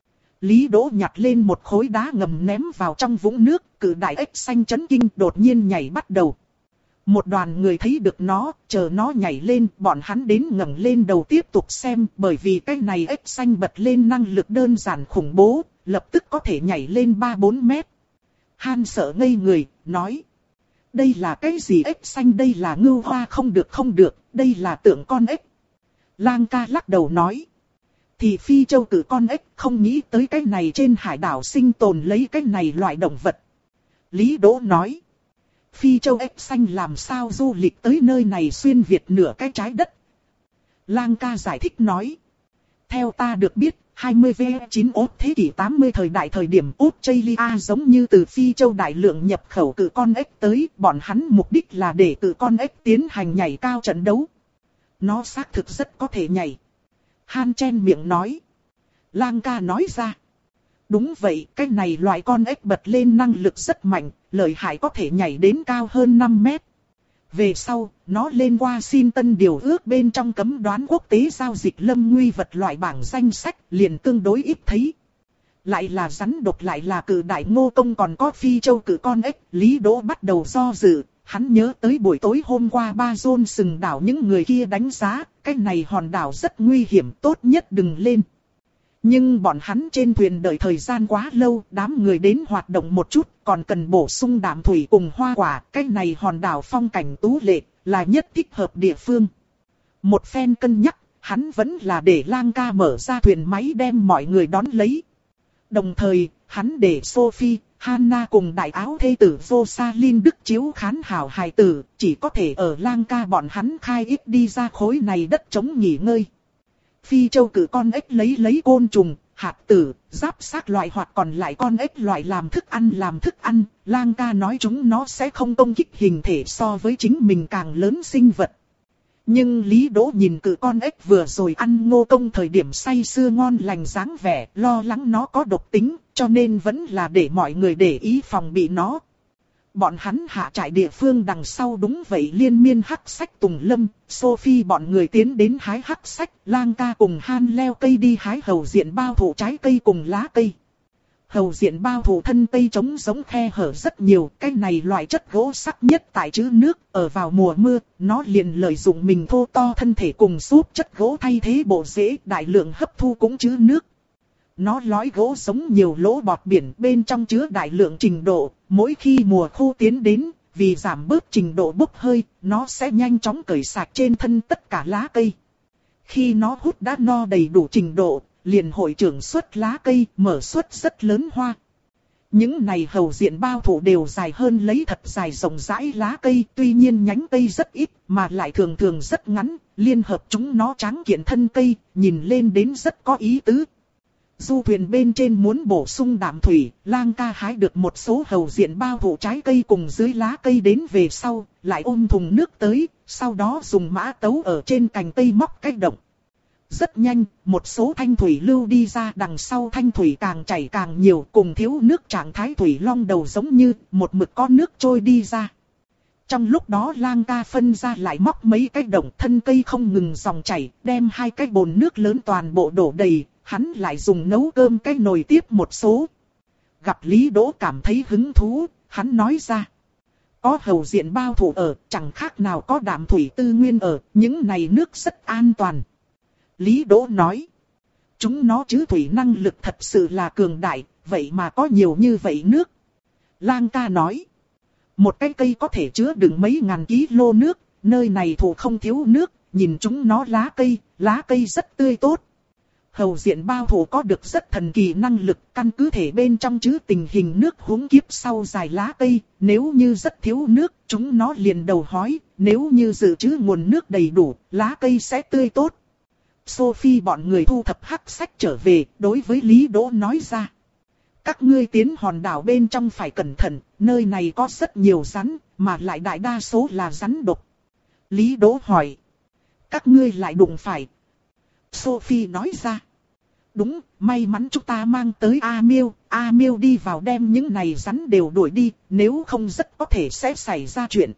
Lý Đỗ nhặt lên một khối đá ngầm ném vào trong vũng nước, cự đại ếch xanh chấn kinh đột nhiên nhảy bắt đầu. Một đoàn người thấy được nó, chờ nó nhảy lên, bọn hắn đến ngẩng lên đầu tiếp tục xem, bởi vì cái này ếch xanh bật lên năng lực đơn giản khủng bố, lập tức có thể nhảy lên ba bốn mét. Han sợ ngây người, nói. Đây là cái gì ếch xanh, đây là ngưu hoa, không được không được, đây là tượng con ếch. Lang Ca lắc đầu nói. Thì Phi Châu cử con ếch, không nghĩ tới cái này trên hải đảo sinh tồn lấy cái này loại động vật. Lý Đỗ nói. Phi Châu ếch xanh làm sao du lịch tới nơi này xuyên việt nửa cái trái đất. Lang Ca giải thích nói. Theo ta được biết, hai mươi V chín ốt thế kỷ tám mươi thời đại thời điểm Australia giống như từ Phi Châu đại lượng nhập khẩu cự con ếch tới, bọn hắn mục đích là để cự con ếch tiến hành nhảy cao trận đấu. Nó xác thực rất có thể nhảy. Han chen miệng nói. Lang Ca nói ra. Đúng vậy, cái này loại con ếch bật lên năng lực rất mạnh, lợi hại có thể nhảy đến cao hơn năm mét. Về sau, nó lên qua xin tân điều ước bên trong cấm đoán quốc tế giao dịch lâm nguy vật loại bảng danh sách, liền tương đối ít thấy. Lại là rắn độc lại là cự đại ngô công còn có Phi Châu cự con ếch, Lý Đỗ bắt đầu do dự, hắn nhớ tới buổi tối hôm qua ba Zôn sừng đảo những người kia đánh giá, cái này hòn đảo rất nguy hiểm, tốt nhất đừng lên. Nhưng bọn hắn trên thuyền đợi thời gian quá lâu, đám người đến hoạt động một chút, còn cần bổ sung đạm thủy cùng hoa quả, cái này hòn đảo phong cảnh tú lệ, là nhất thích hợp địa phương. Một phen cân nhắc, hắn vẫn là để Lang Ca mở ra thuyền máy đem mọi người đón lấy. Đồng thời, hắn để Sophie, Hana cùng đại áo thê tử Rosaline Đức chiếu khán hảo hài tử, chỉ có thể ở Lang Ca bọn hắn khai ít đi ra khối này đất trống nghỉ ngơi. Phi Châu cử con ếch lấy lấy côn trùng, hạt tử, giáp xác loại hoặc còn lại con ếch loại làm thức ăn làm thức ăn, Lang Ca nói chúng nó sẽ không công kích hình thể so với chính mình càng lớn sinh vật. Nhưng Lý Đỗ nhìn cự con ếch vừa rồi ăn ngô công thời điểm say sưa ngon lành dáng vẻ, lo lắng nó có độc tính, cho nên vẫn là để mọi người để ý phòng bị nó. Bọn hắn hạ trại địa phương đằng sau đúng vậy liên miên hắc sách tùng lâm, Sophie bọn người tiến đến hái hắc sách, Lang ca cùng Han leo cây đi hái hầu diện bao thủ trái cây cùng lá cây. Hầu diện bao thủ thân cây trống giống khe hở rất nhiều, cái này loại chất gỗ sắc nhất tại trữ nước, ở vào mùa mưa, nó liền lợi dụng mình thô to thân thể cùng xúp chất gỗ thay thế bộ rễ, đại lượng hấp thu cũng trữ nước. Nó lói gỗ sống nhiều lỗ bọt biển bên trong chứa đại lượng trình độ, mỗi khi mùa khô tiến đến, vì giảm bớt trình độ bốc hơi, nó sẽ nhanh chóng cởi sạch trên thân tất cả lá cây. Khi nó hút đã no đầy đủ trình độ, liền hội trưởng xuất lá cây, mở xuất rất lớn hoa. Những này hầu diện bao thủ đều dài hơn lấy thật dài rộng rãi lá cây, tuy nhiên nhánh cây rất ít, mà lại thường thường rất ngắn, liên hợp chúng nó tráng kiện thân cây, nhìn lên đến rất có ý tứ. Du thuyền bên trên muốn bổ sung đạm thủy, Lang ca hái được một số hầu diện bao thủ trái cây cùng dưới lá cây đến về sau, lại ôm thùng nước tới, sau đó dùng mã tấu ở trên cành cây móc cách động. Rất nhanh, một số thanh thủy lưu đi ra, đằng sau thanh thủy càng chảy càng nhiều, cùng thiếu nước trạng thái thủy long đầu giống như một mực có nước trôi đi ra. Trong lúc đó Lang ca phân ra lại móc mấy cái động, thân cây không ngừng dòng chảy, đem hai cái bồn nước lớn toàn bộ đổ đầy, hắn lại dùng nấu cơm cái nồi tiếp một số. Gặp Lý Đỗ cảm thấy hứng thú, hắn nói ra. Có hầu diện bao thủ ở, chẳng khác nào có đạm thủy tư nguyên ở, những này nước rất an toàn. Lý Đỗ nói. Chúng nó trữ thủy năng lực thật sự là cường đại, vậy mà có nhiều như vậy nước. Lang ca nói. Một cái cây có thể chứa đựng mấy ngàn ký lô nước, nơi này thủ không thiếu nước, nhìn chúng nó lá cây, lá cây rất tươi tốt. Hầu diện bao thủ có được rất thần kỳ năng lực, căn cứ thể bên trong chứa tình hình nước huống kiếp sau dài lá cây, nếu như rất thiếu nước, chúng nó liền đầu hói, nếu như dự trữ nguồn nước đầy đủ, lá cây sẽ tươi tốt. Sophie bọn người thu thập hắc sách trở về, đối với Lý Đỗ nói ra. Các ngươi tiến hòn đảo bên trong phải cẩn thận, nơi này có rất nhiều rắn, mà lại đại đa số là rắn độc. Lý Đỗ hỏi. Các ngươi lại đụng phải. Sophie nói ra. Đúng, may mắn chúng ta mang tới A Miêu, A Miêu đi vào đem những này rắn đều đuổi đi, nếu không rất có thể sẽ xảy ra chuyện.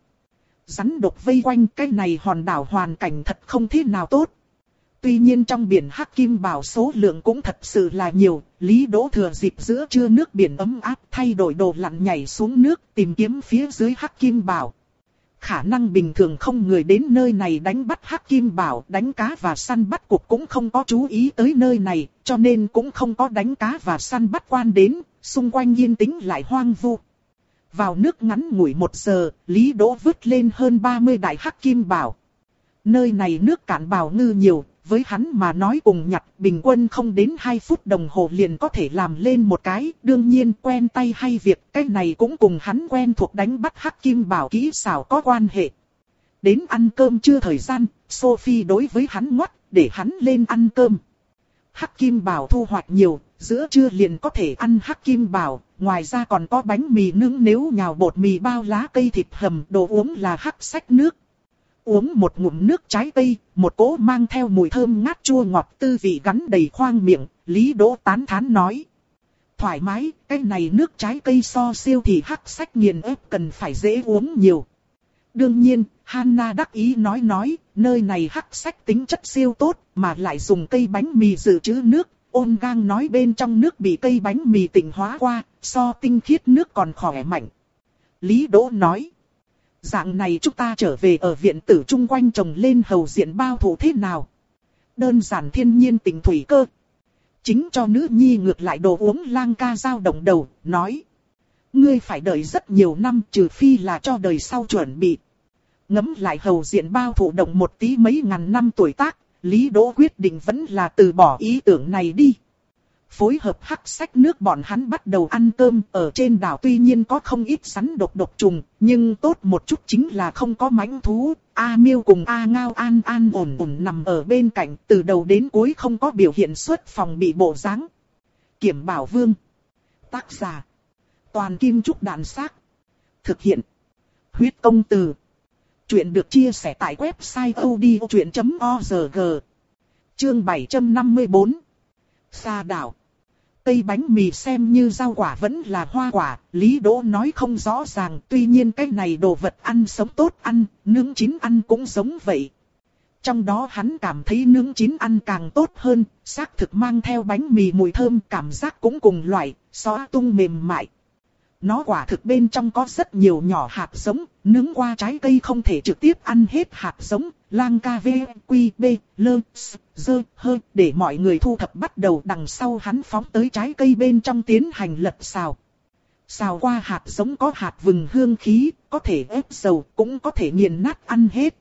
Rắn độc vây quanh cái này hòn đảo hoàn cảnh thật không thế nào tốt. Tuy nhiên trong biển Hắc Kim Bảo số lượng cũng thật sự là nhiều, Lý Đỗ thừa dịp giữa trưa nước biển ấm áp thay đổi đồ lặn nhảy xuống nước tìm kiếm phía dưới Hắc Kim Bảo. Khả năng bình thường không người đến nơi này đánh bắt Hắc Kim Bảo, đánh cá và săn bắt cục cũng không có chú ý tới nơi này, cho nên cũng không có đánh cá và săn bắt quan đến, xung quanh yên tĩnh lại hoang vu. Vào nước ngắn ngủi một giờ, Lý Đỗ vứt lên hơn ba mươi đại Hắc Kim Bảo. Nơi này nước cạn bảo ngư nhiều, với hắn mà nói cùng nhặt bình quân không đến hai phút đồng hồ liền có thể làm lên một cái, đương nhiên quen tay hay việc, cái này cũng cùng hắn quen thuộc đánh bắt Hắc Kim Bảo kỹ xảo có quan hệ. Đến ăn cơm trưa thời gian, Sophie đối với hắn ngoắt, để hắn lên ăn cơm. Hắc Kim Bảo thu hoạch nhiều, giữa trưa liền có thể ăn Hắc Kim Bảo, ngoài ra còn có bánh mì nướng nếu nhào bột mì bao lá cây thịt hầm, đồ uống là hắc sách nước. Uống một ngụm nước trái cây, một cỗ mang theo mùi thơm ngát chua ngọt tư vị gắn đầy khoang miệng, Lý Đỗ tán thán nói. Thoải mái, cái này nước trái cây so siêu thì hắc sách nghiền ép cần phải dễ uống nhiều. Đương nhiên, Hanna đắc ý nói nói, nơi này hắc sách tính chất siêu tốt, mà lại dùng cây bánh mì dự trữ nước. Ôn gang nói bên trong nước bị cây bánh mì tịnh hóa qua, so tinh khiết nước còn khỏe mạnh. Lý Đỗ nói. Dạng này chúng ta trở về ở viện tử chung quanh trồng lên hầu diện bao thủ thế nào? Đơn giản thiên nhiên tình thủy cơ. Chính cho nữ nhi ngược lại đồ uống. Lang ca dao động đầu, nói. Ngươi phải đợi rất nhiều năm trừ phi là cho đời sau chuẩn bị. Ngẫm lại hầu diện bao thủ động một tí mấy ngàn năm tuổi tác, Lý Đỗ quyết định vẫn là từ bỏ ý tưởng này đi. Phối hợp hắc sách nước bọn hắn bắt đầu ăn cơm, ở trên đảo tuy nhiên có không ít rắn độc độc trùng, nhưng tốt một chút chính là không có mãnh thú. A Miêu cùng A Ngao an an ổn ổn nằm ở bên cạnh, từ đầu đến cuối không có biểu hiện xuất phòng bị bộ dáng. Kiểm Bảo Vương. Tác giả. Toàn Kim Trúc Đàn Xác. Thực hiện. Huyết Công Từ. Chuyện được chia sẻ tại website audiochuyện chấm org. Chương bảy trăm năm mươi tư. Sa đảo. Cây bánh mì xem như rau quả vẫn là hoa quả, Lý Đỗ nói không rõ ràng, tuy nhiên cái này đồ vật ăn sống tốt ăn, nướng chín ăn cũng giống vậy. Trong đó hắn cảm thấy nướng chín ăn càng tốt hơn, xác thực mang theo bánh mì mùi thơm, cảm giác cũng cùng loại, xóa tung mềm mại. Nó quả thực bên trong có rất nhiều nhỏ hạt giống, nướng qua trái cây không thể trực tiếp ăn hết hạt giống, lang ca vê, quy, bê, lơ, s, dơ, hơ, để mọi người thu thập bắt đầu đằng sau hắn phóng tới trái cây bên trong tiến hành lật xào. Xào qua hạt giống có hạt vừng hương khí, có thể ép dầu, cũng có thể nghiền nát ăn hết.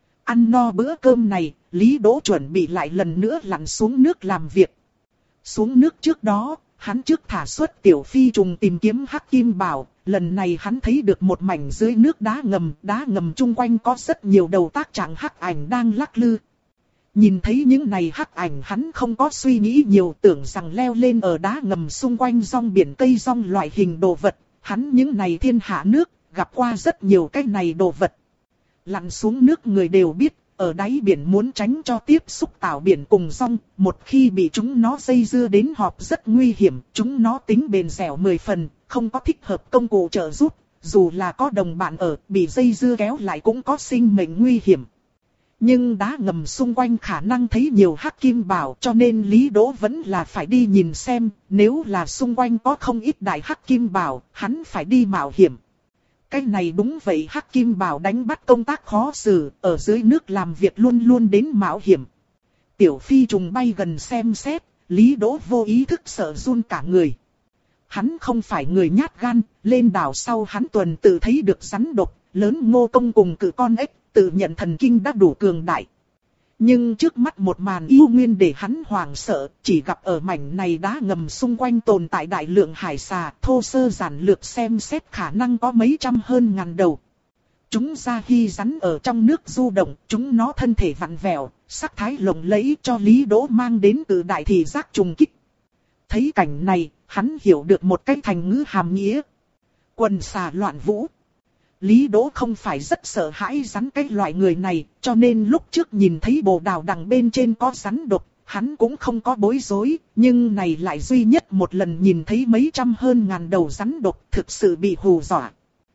Ăn no bữa cơm này, Lý Đỗ chuẩn bị lại lần nữa lặn xuống nước làm việc. Xuống nước trước đó, hắn trước thả xuất tiểu phi trùng tìm kiếm hắc kim bảo, lần này hắn thấy được một mảnh dưới nước đá ngầm, đá ngầm chung quanh có rất nhiều đầu tác trạng hắc ảnh đang lắc lư. Nhìn thấy những này hắc ảnh hắn không có suy nghĩ nhiều, tưởng rằng leo lên ở đá ngầm xung quanh rong biển cây rong loại hình đồ vật, hắn những này thiên hạ nước, gặp qua rất nhiều cái này đồ vật. Lặn xuống nước người đều biết, ở đáy biển muốn tránh cho tiếp xúc tảo biển cùng rong, một khi bị chúng nó dây dưa đến họp rất nguy hiểm, chúng nó tính bền dẻo mười phần, không có thích hợp công cụ trợ giúp, dù là có đồng bạn ở, bị dây dưa kéo lại cũng có sinh mệnh nguy hiểm. Nhưng đá ngầm xung quanh khả năng thấy nhiều hắc kim bảo, cho nên Lý Đỗ vẫn là phải đi nhìn xem, nếu là xung quanh có không ít đại hắc kim bảo, hắn phải đi mạo hiểm. Cái này đúng vậy, hắc kim bảo đánh bắt công tác khó xử, ở dưới nước làm việc luôn luôn đến mạo hiểm. Tiểu phi trùng bay gần xem xét, Lý Đỗ vô ý thức sợ run cả người. Hắn không phải người nhát gan, lên đảo sau hắn tuần tự thấy được rắn độc, lớn ngô công cùng cự con ếch, tự nhận thần kinh đã đủ cường đại. Nhưng trước mắt một màn yêu nguyên để hắn hoảng sợ, chỉ gặp ở mảnh này đá ngầm xung quanh tồn tại đại lượng hải xà, thô sơ giản lược xem xét khả năng có mấy trăm hơn ngàn đầu. Chúng ra khi rắn ở trong nước du động, chúng nó thân thể vặn vẹo, sắc thái lộng lẫy cho Lý Đỗ mang đến từ đại thị giác trùng kích. Thấy cảnh này, hắn hiểu được một cái thành ngữ hàm nghĩa. Quần xà loạn vũ. Lý Đỗ không phải rất sợ hãi rắn cái loại người này, cho nên lúc trước nhìn thấy bồ đào đằng bên trên có rắn độc, hắn cũng không có bối rối, nhưng này lại duy nhất một lần nhìn thấy mấy trăm hơn ngàn đầu rắn độc, thực sự bị hù dọa.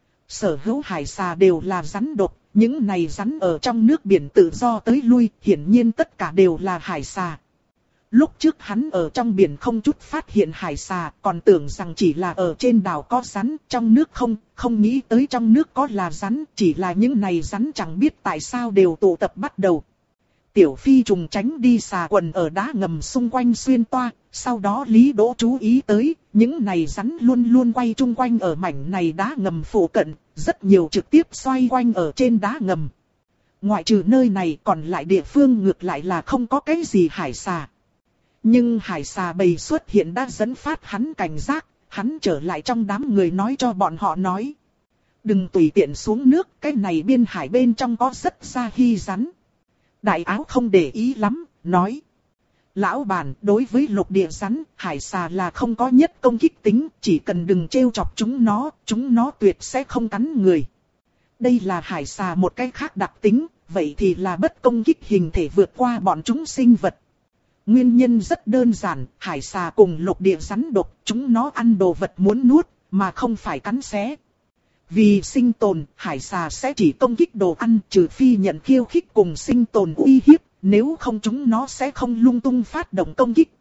Sở hữu hải xà đều là rắn độc, những này rắn ở trong nước biển tự do tới lui, hiển nhiên tất cả đều là hải xà. Lúc trước hắn ở trong biển không chút phát hiện hải xà, còn tưởng rằng chỉ là ở trên đảo có rắn, trong nước không, không nghĩ tới trong nước có là rắn, chỉ là những này rắn chẳng biết tại sao đều tụ tập bắt đầu. Tiểu phi trùng tránh đi xà quần ở đá ngầm xung quanh xuyên toa, sau đó Lý Đỗ chú ý tới, những này rắn luôn luôn quay chung quanh ở mảnh này đá ngầm phụ cận, rất nhiều trực tiếp xoay quanh ở trên đá ngầm. Ngoại trừ nơi này còn lại địa phương ngược lại là không có cái gì hải xà. Nhưng hải xà bầy xuất hiện đã dẫn phát hắn cảnh giác, hắn trở lại trong đám người nói cho bọn họ nói. Đừng tùy tiện xuống nước, cái này biên hải bên trong có rất xa hy rắn. Đại áo không để ý lắm, nói. Lão bản, đối với lục địa rắn, hải xà là không có nhất công kích tính, chỉ cần đừng trêu chọc chúng nó, chúng nó tuyệt sẽ không cắn người. Đây là hải xà một cái khác đặc tính, vậy thì là bất công kích hình thể vượt qua bọn chúng sinh vật. Nguyên nhân rất đơn giản, hải xà cùng lục địa rắn độc, chúng nó ăn đồ vật muốn nuốt, mà không phải cắn xé. Vì sinh tồn, hải xà sẽ chỉ công kích đồ ăn, trừ phi nhận khiêu khích cùng sinh tồn uy hiếp, nếu không chúng nó sẽ không lung tung phát động công kích.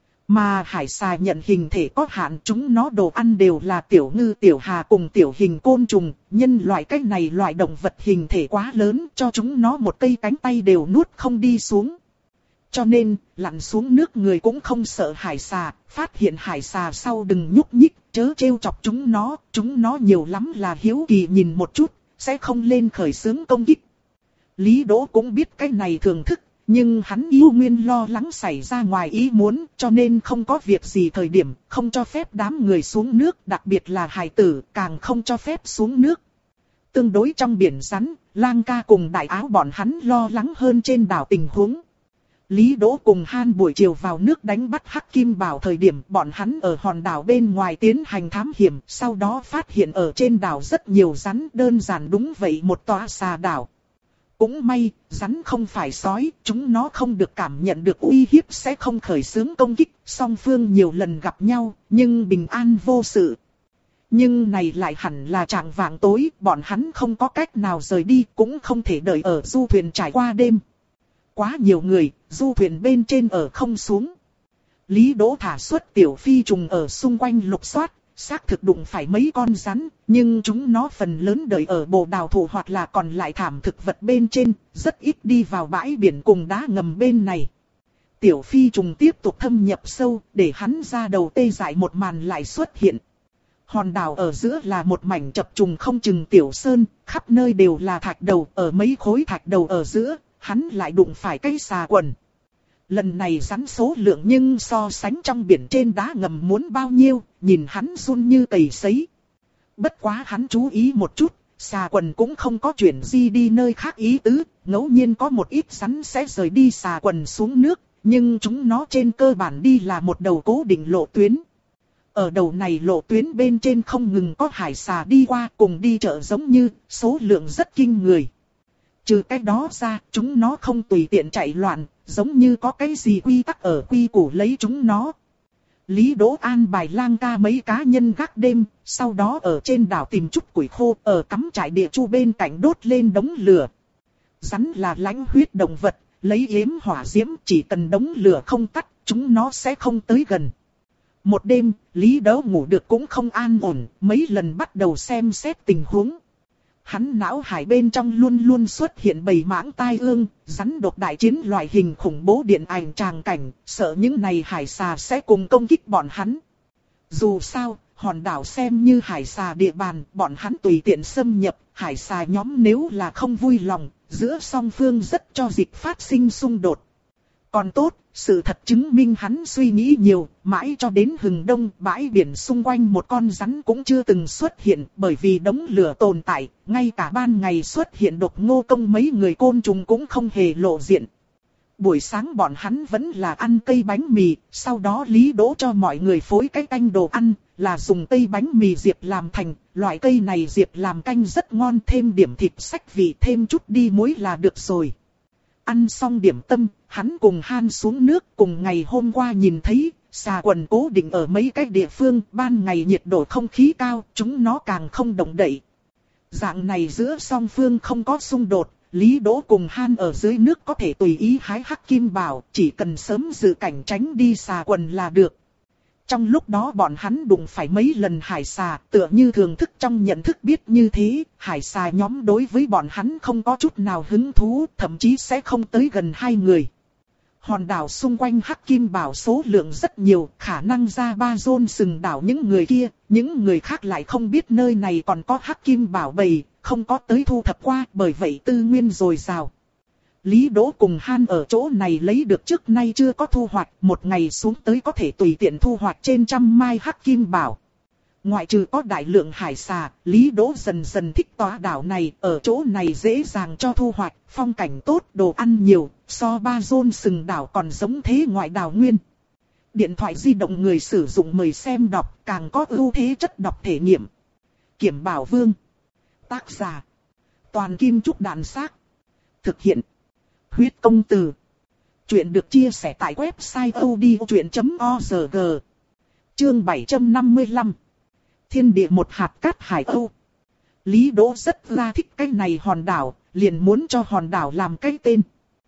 Mà hải xà nhận hình thể có hạn, chúng nó đồ ăn đều là tiểu ngư tiểu hà cùng tiểu hình côn trùng, nhân loại cái này loại động vật hình thể quá lớn, cho chúng nó một cây cánh tay đều nuốt không đi xuống. Cho nên, lặn xuống nước người cũng không sợ hải xà, phát hiện hải xà sau đừng nhúc nhích, chớ trêu chọc chúng nó, chúng nó nhiều lắm là hiếu kỳ nhìn một chút, sẽ không lên khởi xướng công kích. Lý Đỗ cũng biết cái này thường thức, nhưng hắn yêu nguyên lo lắng xảy ra ngoài ý muốn, cho nên không có việc gì thời điểm, không cho phép đám người xuống nước, đặc biệt là hài tử, càng không cho phép xuống nước. Tương đối trong biển rắn, lang ca cùng đại áo bọn hắn lo lắng hơn trên đảo tình huống. Lý Đỗ cùng Han buổi chiều vào nước đánh bắt hắc kim bảo thời điểm bọn hắn ở hòn đảo bên ngoài tiến hành thám hiểm, sau đó phát hiện ở trên đảo rất nhiều rắn, đơn giản đúng vậy một tòa xà đảo. Cũng may, rắn không phải sói, chúng nó không được cảm nhận được uy hiếp sẽ không khởi xướng công kích, song phương nhiều lần gặp nhau, nhưng bình an vô sự. Nhưng này lại hẳn là trạng vạng tối, bọn hắn không có cách nào rời đi, cũng không thể đợi ở du thuyền trải qua đêm. Quá nhiều người, du thuyền bên trên ở không xuống. Lý Đỗ thả xuất tiểu phi trùng ở xung quanh lục soát, xác thực đụng phải mấy con rắn, nhưng chúng nó phần lớn đợi ở bồ đào thụ hoặc là còn lại thảm thực vật bên trên, rất ít đi vào bãi biển cùng đá ngầm bên này. Tiểu phi trùng tiếp tục thâm nhập sâu, để hắn ra đầu tê dại một màn lại xuất hiện. Hòn đảo ở giữa là một mảnh chập trùng không chừng tiểu sơn, khắp nơi đều là thạch đầu, ở mấy khối thạch đầu ở giữa, hắn lại đụng phải cây xà quần. Lần này rắn số lượng nhưng so sánh trong biển trên đá ngầm muốn bao nhiêu, nhìn hắn run như cầy sấy. Bất quá hắn chú ý một chút, xà quần cũng không có chuyển di đi nơi khác ý tứ, ngẫu nhiên có một ít rắn sẽ rời đi xà quần xuống nước, nhưng chúng nó trên cơ bản đi là một đầu cố định lộ tuyến. Ở đầu này lộ tuyến bên trên không ngừng có hải xà đi qua cùng đi chợ giống như, số lượng rất kinh người. Trừ cái đó ra, chúng nó không tùy tiện chạy loạn, giống như có cái gì quy tắc ở quy củ lấy chúng nó. Lý Đỗ an bài lang ca mấy cá nhân gác đêm, sau đó ở trên đảo tìm chút củi khô, ở cắm trại địa chu bên cạnh đốt lên đống lửa. Rắn là lãnh huyết động vật, lấy yếm hỏa diễm, chỉ cần đống lửa không tắt, chúng nó sẽ không tới gần. Một đêm, Lý Đỗ ngủ được cũng không an ổn, mấy lần bắt đầu xem xét tình huống. Hắn não hải bên trong luôn luôn xuất hiện bầy mãng tai ương, rắn độc đại chiến loại hình khủng bố điện ảnh tràng cảnh, sợ những này hải xà sẽ cùng công kích bọn hắn. Dù sao, hòn đảo xem như hải xà địa bàn, bọn hắn tùy tiện xâm nhập, hải xà nhóm nếu là không vui lòng, giữa song phương rất cho dịp phát sinh xung đột. Còn tốt, sự thật chứng minh hắn suy nghĩ nhiều, mãi cho đến hừng đông bãi biển xung quanh một con rắn cũng chưa từng xuất hiện, bởi vì đống lửa tồn tại, ngay cả ban ngày xuất hiện độc ngô công mấy người côn trùng cũng không hề lộ diện. Buổi sáng bọn hắn vẫn là ăn cây bánh mì, sau đó Lý Đỗ cho mọi người phối cái canh đồ ăn, là dùng cây bánh mì diệp làm thành, loại cây này diệp làm canh rất ngon, thêm điểm thịt xách vị, thêm chút đi muối là được rồi. Ăn xong điểm tâm, hắn cùng Han xuống nước, cùng ngày hôm qua nhìn thấy, xà quần cố định ở mấy cái địa phương, ban ngày nhiệt độ không khí cao, chúng nó càng không động đậy. Dạng này giữa song phương không có xung đột, Lý Đỗ cùng Han ở dưới nước có thể tùy ý hái hắc kim bảo, chỉ cần sớm dự cảnh tránh đi xà quần là được. Trong lúc đó bọn hắn đụng phải mấy lần hải xà, tựa như thường thức trong nhận thức biết như thế, hải xà nhóm đối với bọn hắn không có chút nào hứng thú, thậm chí sẽ không tới gần hai người. Hòn đảo xung quanh hắc kim bảo số lượng rất nhiều, khả năng ra ba zone sừng đảo những người kia, những người khác lại không biết nơi này còn có hắc kim bảo bầy, không có tới thu thập qua, bởi vậy tư nguyên dồi dào. Lý Đỗ cùng Han ở chỗ này lấy được trước nay chưa có thu hoạch, một ngày xuống tới có thể tùy tiện thu hoạch trên trăm mai hắc kim bảo. Ngoại trừ có đại lượng hải xà, Lý Đỗ dần dần thích tòa đảo này, ở chỗ này dễ dàng cho thu hoạch, phong cảnh tốt, đồ ăn nhiều, so ba zone sừng đảo còn giống thế ngoại đảo nguyên. Điện thoại di động người sử dụng mời xem đọc, càng có ưu thế chất đọc thể nghiệm. Kiểm Bảo Vương. Tác giả. Toàn Kim Trúc Đàn Xác. Thực hiện. Huyết Công Từ. Chuyện được chia sẻ tại website odchuyện chấm org. Chương bảy trăm năm mươi lăm. Thiên địa một hạt cát hải âu. Lý Đỗ rất là thích cái này hòn đảo, liền muốn cho hòn đảo làm cái tên.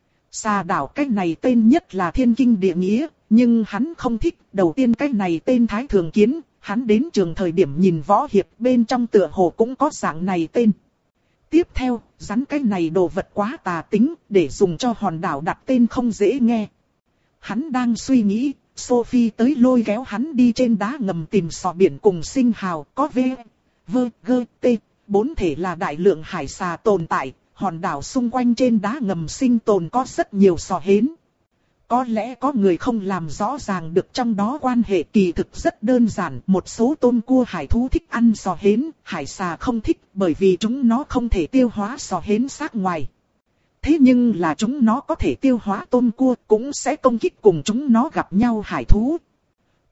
Xà đảo cái này tên nhất là thiên kinh địa nghĩa, nhưng hắn không thích. Đầu tiên cái này tên Thái Thường Kiến, hắn đến trường thời điểm nhìn võ hiệp bên trong tựa hồ cũng có dạng này tên. Tiếp theo, rắn cái này đồ vật quá tà tính, để dùng cho hòn đảo đặt tên không dễ nghe. Hắn đang suy nghĩ, Sophie tới lôi kéo hắn đi trên đá ngầm tìm sò biển cùng sinh hào, có V, V, G, T, bốn thể là đại lượng hải xà tồn tại, hòn đảo xung quanh trên đá ngầm sinh tồn có rất nhiều sò hến. Có lẽ có người không làm rõ ràng được trong đó quan hệ, kỳ thực rất đơn giản, một số tôm cua hải thú thích ăn sò hến, hải xà không thích bởi vì chúng nó không thể tiêu hóa sò hến xác ngoài. Thế nhưng là chúng nó có thể tiêu hóa tôm cua, cũng sẽ công kích cùng chúng nó gặp nhau hải thú.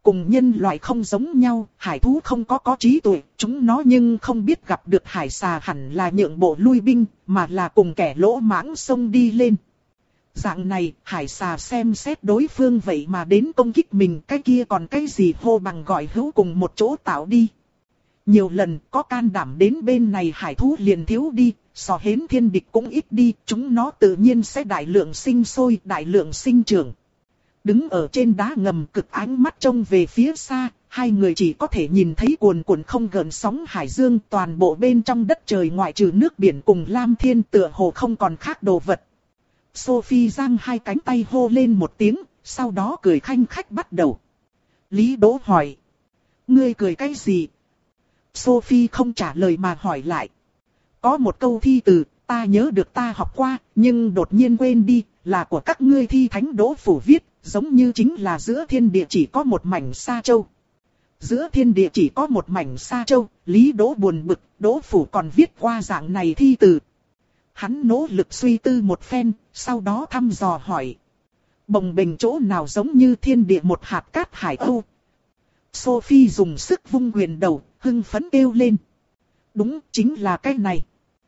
cùng nhân loại không giống nhau, hải thú không có có trí tuệ, chúng nó nhưng không biết gặp được hải xà hẳn là nhượng bộ lui binh, mà là cùng kẻ lỗ mãng xông đi lên. Dạng này, hải xà xem xét đối phương vậy mà đến công kích mình, cái kia còn cái gì hô bằng gọi hữu cùng một chỗ tạo đi. Nhiều lần có can đảm đến bên này hải thú liền thiếu đi, so hến thiên địch cũng ít đi, chúng nó tự nhiên sẽ đại lượng sinh sôi, đại lượng sinh trưởng. Đứng ở trên đá ngầm cực ánh mắt trông về phía xa, hai người chỉ có thể nhìn thấy cuồn cuộn không gợn sóng hải dương, toàn bộ bên trong đất trời ngoại trừ nước biển cùng lam thiên tựa hồ không còn khác đồ vật. Sophie giang hai cánh tay hô lên một tiếng, sau đó cười khanh khách bắt đầu. Lý Đỗ hỏi. Ngươi cười cái gì? Sophie không trả lời mà hỏi lại. Có một câu thi từ, ta nhớ được ta học qua, nhưng đột nhiên quên đi, là của các ngươi thi thánh Đỗ Phủ viết, giống như chính là giữa thiên địa chỉ có một mảnh sa châu. Giữa thiên địa chỉ có một mảnh sa châu, Lý Đỗ buồn bực, Đỗ Phủ còn viết qua dạng này thi từ. Hắn nỗ lực suy tư một phen, sau đó thăm dò hỏi. Bồng bềnh chỗ nào giống như thiên địa một hạt cát hải âu? Sophie dùng sức vung quyền đầu, hưng phấn kêu lên. Đúng, chính là cái này.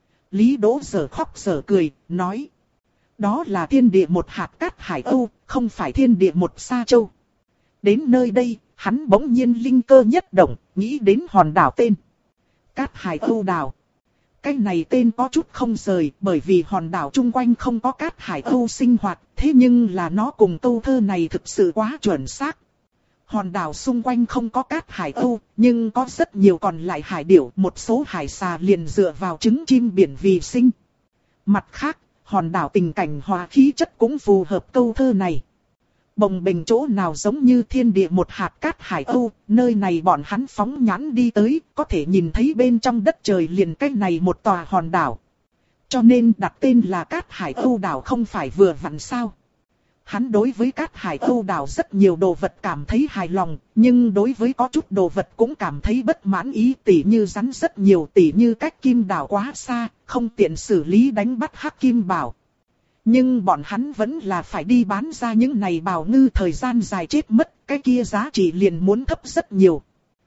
Lý Đỗ giờ khóc giờ cười, nói. Đó là thiên địa một hạt cát hải âu, không phải thiên địa một sa châu. Đến nơi đây, hắn bỗng nhiên linh cơ nhất động, nghĩ đến hòn đảo tên. Cát hải âu đảo. Cái này tên có chút không rời, bởi vì hòn đảo chung quanh không có cát hải âu sinh hoạt, thế nhưng là nó cùng câu thơ này thực sự quá chuẩn xác. Hòn đảo xung quanh không có cát hải âu, nhưng có rất nhiều còn lại hải điểu, một số hải xà liền dựa vào trứng chim biển vì sinh. Mặt khác, hòn đảo tình cảnh hòa khí chất cũng phù hợp câu thơ này. Bồng bềnh chỗ nào giống như thiên địa một hạt cát hải âu, nơi này bọn hắn phóng nhãn đi tới, có thể nhìn thấy bên trong đất trời liền cách này một tòa hòn đảo. Cho nên đặt tên là Cát Hải Âu đảo không phải vừa vặn sao. Hắn đối với Cát Hải Âu đảo rất nhiều đồ vật cảm thấy hài lòng, nhưng đối với có chút đồ vật cũng cảm thấy bất mãn ý, tỉ như rắn rất nhiều, tỉ như cách kim đảo quá xa, không tiện xử lý đánh bắt hắc kim bảo. Nhưng bọn hắn vẫn là phải đi bán ra những này bào ngư, thời gian dài chết mất, cái kia giá trị liền muốn thấp rất nhiều.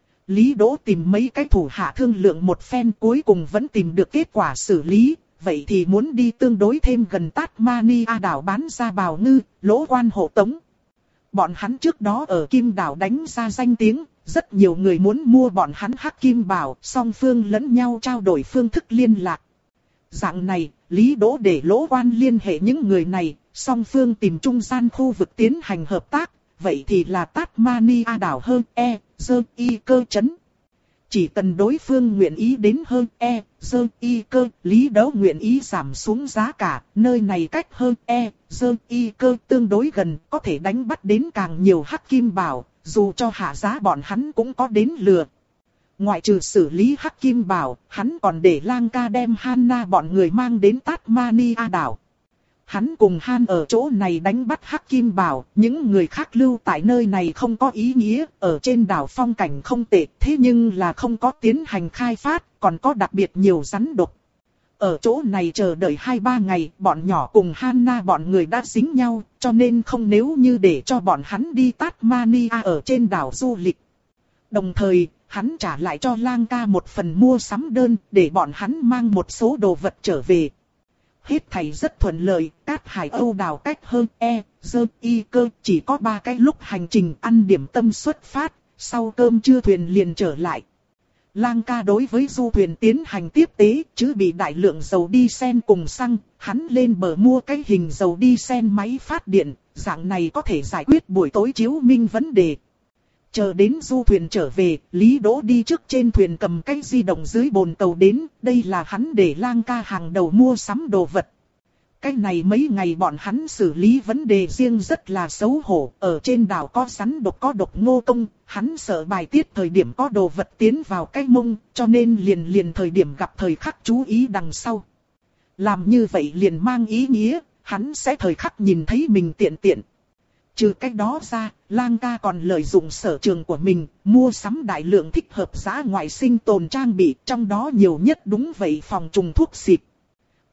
Lý Đỗ tìm mấy cái thủ hạ thương lượng một phen, cuối cùng vẫn tìm được kết quả xử lý. Vậy thì muốn đi tương đối thêm gần Tasmania đảo bán ra bào ngư, lỗ quan hộ tống. Bọn hắn trước đó ở Kim đảo đánh ra danh tiếng, rất nhiều người muốn mua bọn hắn hắc kim bảo, song phương lẫn nhau trao đổi phương thức liên lạc. Dạng này, Lý Đỗ để lỗ quan liên hệ những người này, song phương tìm trung gian khu vực tiến hành hợp tác, vậy thì là Tasmania đảo hơn e, dơ y cơ chấn. Chỉ cần đối phương nguyện ý đến hơn e, dơ y cơ, Lý Đỗ nguyện ý giảm xuống giá cả, nơi này cách hơn e, dơ y cơ tương đối gần, có thể đánh bắt đến càng nhiều hắc kim bảo, dù cho hạ giá bọn hắn cũng có đến lừa. Ngoại trừ xử lý hắc kim bảo, hắn còn để Lang Ca đem Hanna bọn người mang đến Tasmania đảo. Hắn cùng Han ở chỗ này đánh bắt hắc kim bảo, những người khác lưu tại nơi này không có ý nghĩa, ở trên đảo phong cảnh không tệ, thế nhưng là không có tiến hành khai phát, còn có đặc biệt nhiều rắn độc. Ở chỗ này chờ đợi hai ba ngày, bọn nhỏ cùng Hanna bọn người đã dính nhau, cho nên không nếu như để cho bọn hắn đi Tasmania ở trên đảo du lịch. Đồng thời, hắn trả lại cho Lang Ca một phần mua sắm đơn, để bọn hắn mang một số đồ vật trở về. Hết thảy rất thuận lợi, Cát Hải Âu đảo cách hơn e, dơ y cơ chỉ có ba cái lúc hành trình ăn điểm tâm xuất phát, sau cơm trưa thuyền liền trở lại. Lang Ca đối với du thuyền tiến hành tiếp tế, chứ bị đại lượng dầu diesel cùng xăng, hắn lên bờ mua cái hình dầu diesel máy phát điện, dạng này có thể giải quyết buổi tối chiếu minh vấn đề. Chờ đến du thuyền trở về, Lý Đỗ đi trước trên thuyền cầm cái di động dưới bồn tàu đến, đây là hắn để Lang Ca hàng đầu mua sắm đồ vật. Cái này mấy ngày bọn hắn xử lý vấn đề riêng rất là xấu hổ, ở trên đảo có rắn độc có độc ngô công, hắn sợ bài tiết thời điểm có đồ vật tiến vào cái mông, cho nên liền liền thời điểm gặp thời khắc chú ý đằng sau. Làm như vậy liền mang ý nghĩa, hắn sẽ thời khắc nhìn thấy mình tiện tiện. Trừ cách đó ra, Lang Ca còn lợi dụng sở trường của mình, mua sắm đại lượng thích hợp giá ngoại sinh tồn trang bị, trong đó nhiều nhất đúng vậy phòng trùng thuốc xịt.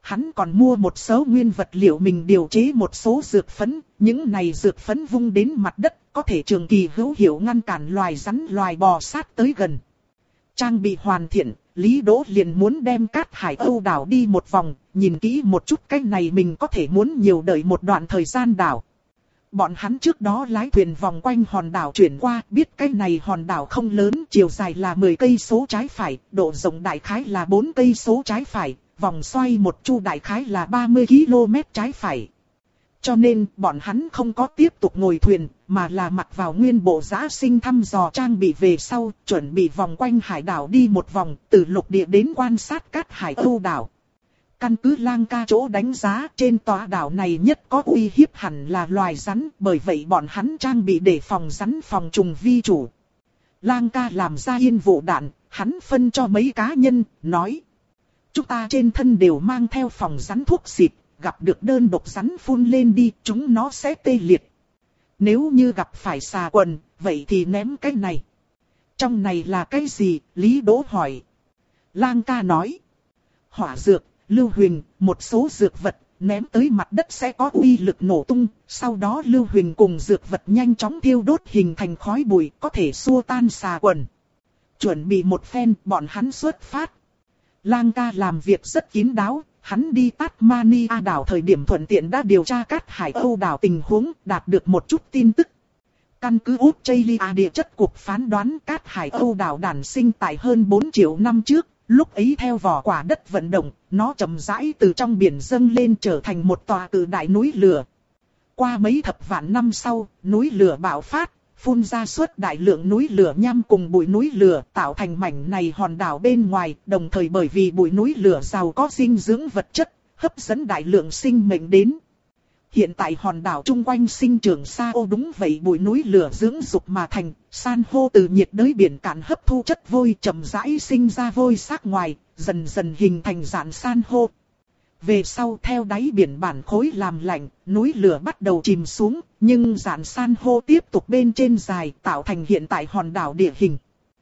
hắn còn mua một số nguyên vật liệu mình điều chế một số dược phấn, những này dược phấn vung đến mặt đất, có thể trường kỳ hữu hiệu ngăn cản loài rắn loài bò sát tới gần. Trang bị hoàn thiện, Lý Đỗ liền muốn đem Cát Hải Âu đảo đi một vòng, nhìn kỹ một chút cái này mình có thể muốn nhiều đợi một đoạn thời gian đảo. Bọn hắn trước đó lái thuyền vòng quanh hòn đảo chuyển qua, biết cái này hòn đảo không lớn, chiều dài là mười cây số trái phải, độ rộng đại khái là bốn cây số trái phải, vòng xoay một chu đại khái là ba mươi ki lô mét trái phải. Cho nên, bọn hắn không có tiếp tục ngồi thuyền, mà là mặc vào nguyên bộ giã sinh thăm dò trang bị về sau, chuẩn bị vòng quanh hải đảo đi một vòng, từ lục địa đến quan sát Cát Hải Âu đảo. Căn cứ Lang Ca chỗ đánh giá, trên tòa đảo này nhất có uy hiếp hẳn là loài rắn, bởi vậy bọn hắn trang bị để phòng rắn phòng trùng vi chủ. Lang Ca làm ra yên vụ đạn, hắn phân cho mấy cá nhân, nói: chúng ta trên thân đều mang theo phòng rắn thuốc xịt, gặp được đơn độc rắn phun lên đi, chúng nó sẽ tê liệt. Nếu như gặp phải xà quần, vậy thì ném cái này. Trong này là cái gì? Lý Đỗ hỏi. Lang Ca nói: hỏa dược, lưu huỳnh, một số dược vật, ném tới mặt đất sẽ có uy lực nổ tung, sau đó lưu huỳnh cùng dược vật nhanh chóng thiêu đốt hình thành khói bụi, có thể xua tan xà quần. Chuẩn bị một phen, bọn hắn xuất phát. Lang Ca làm việc rất kín đáo, hắn đi Tasmania đảo thời điểm thuận tiện đã điều tra Cát Hải Âu đảo tình huống, đạt được một chút tin tức. Căn cứ Australia địa chất cục phán đoán Cát Hải Âu đảo đản sinh tại hơn bốn triệu năm trước, lúc ấy theo vỏ quả đất vận động, nó chậm rãi từ trong biển dâng lên trở thành một tòa cự đại núi lửa. Qua mấy thập vạn năm sau, núi lửa bạo phát, phun ra suốt đại lượng núi lửa nham cùng bụi núi lửa tạo thành mảnh này hòn đảo bên ngoài, đồng thời bởi vì bụi núi lửa giàu có dinh dưỡng vật chất, hấp dẫn đại lượng sinh mệnh đến. Hiện tại hòn đảo chung quanh sinh trưởng sa ô đúng vậy bụi núi lửa dưỡng dục mà thành, san hô từ nhiệt đới biển cạn hấp thu chất vôi chậm rãi sinh ra vôi xác ngoài, dần dần hình thành dạng san hô. Về sau theo đáy biển bản khối làm lạnh, núi lửa bắt đầu chìm xuống, nhưng dạng san hô tiếp tục bên trên dài tạo thành hiện tại hòn đảo địa hình.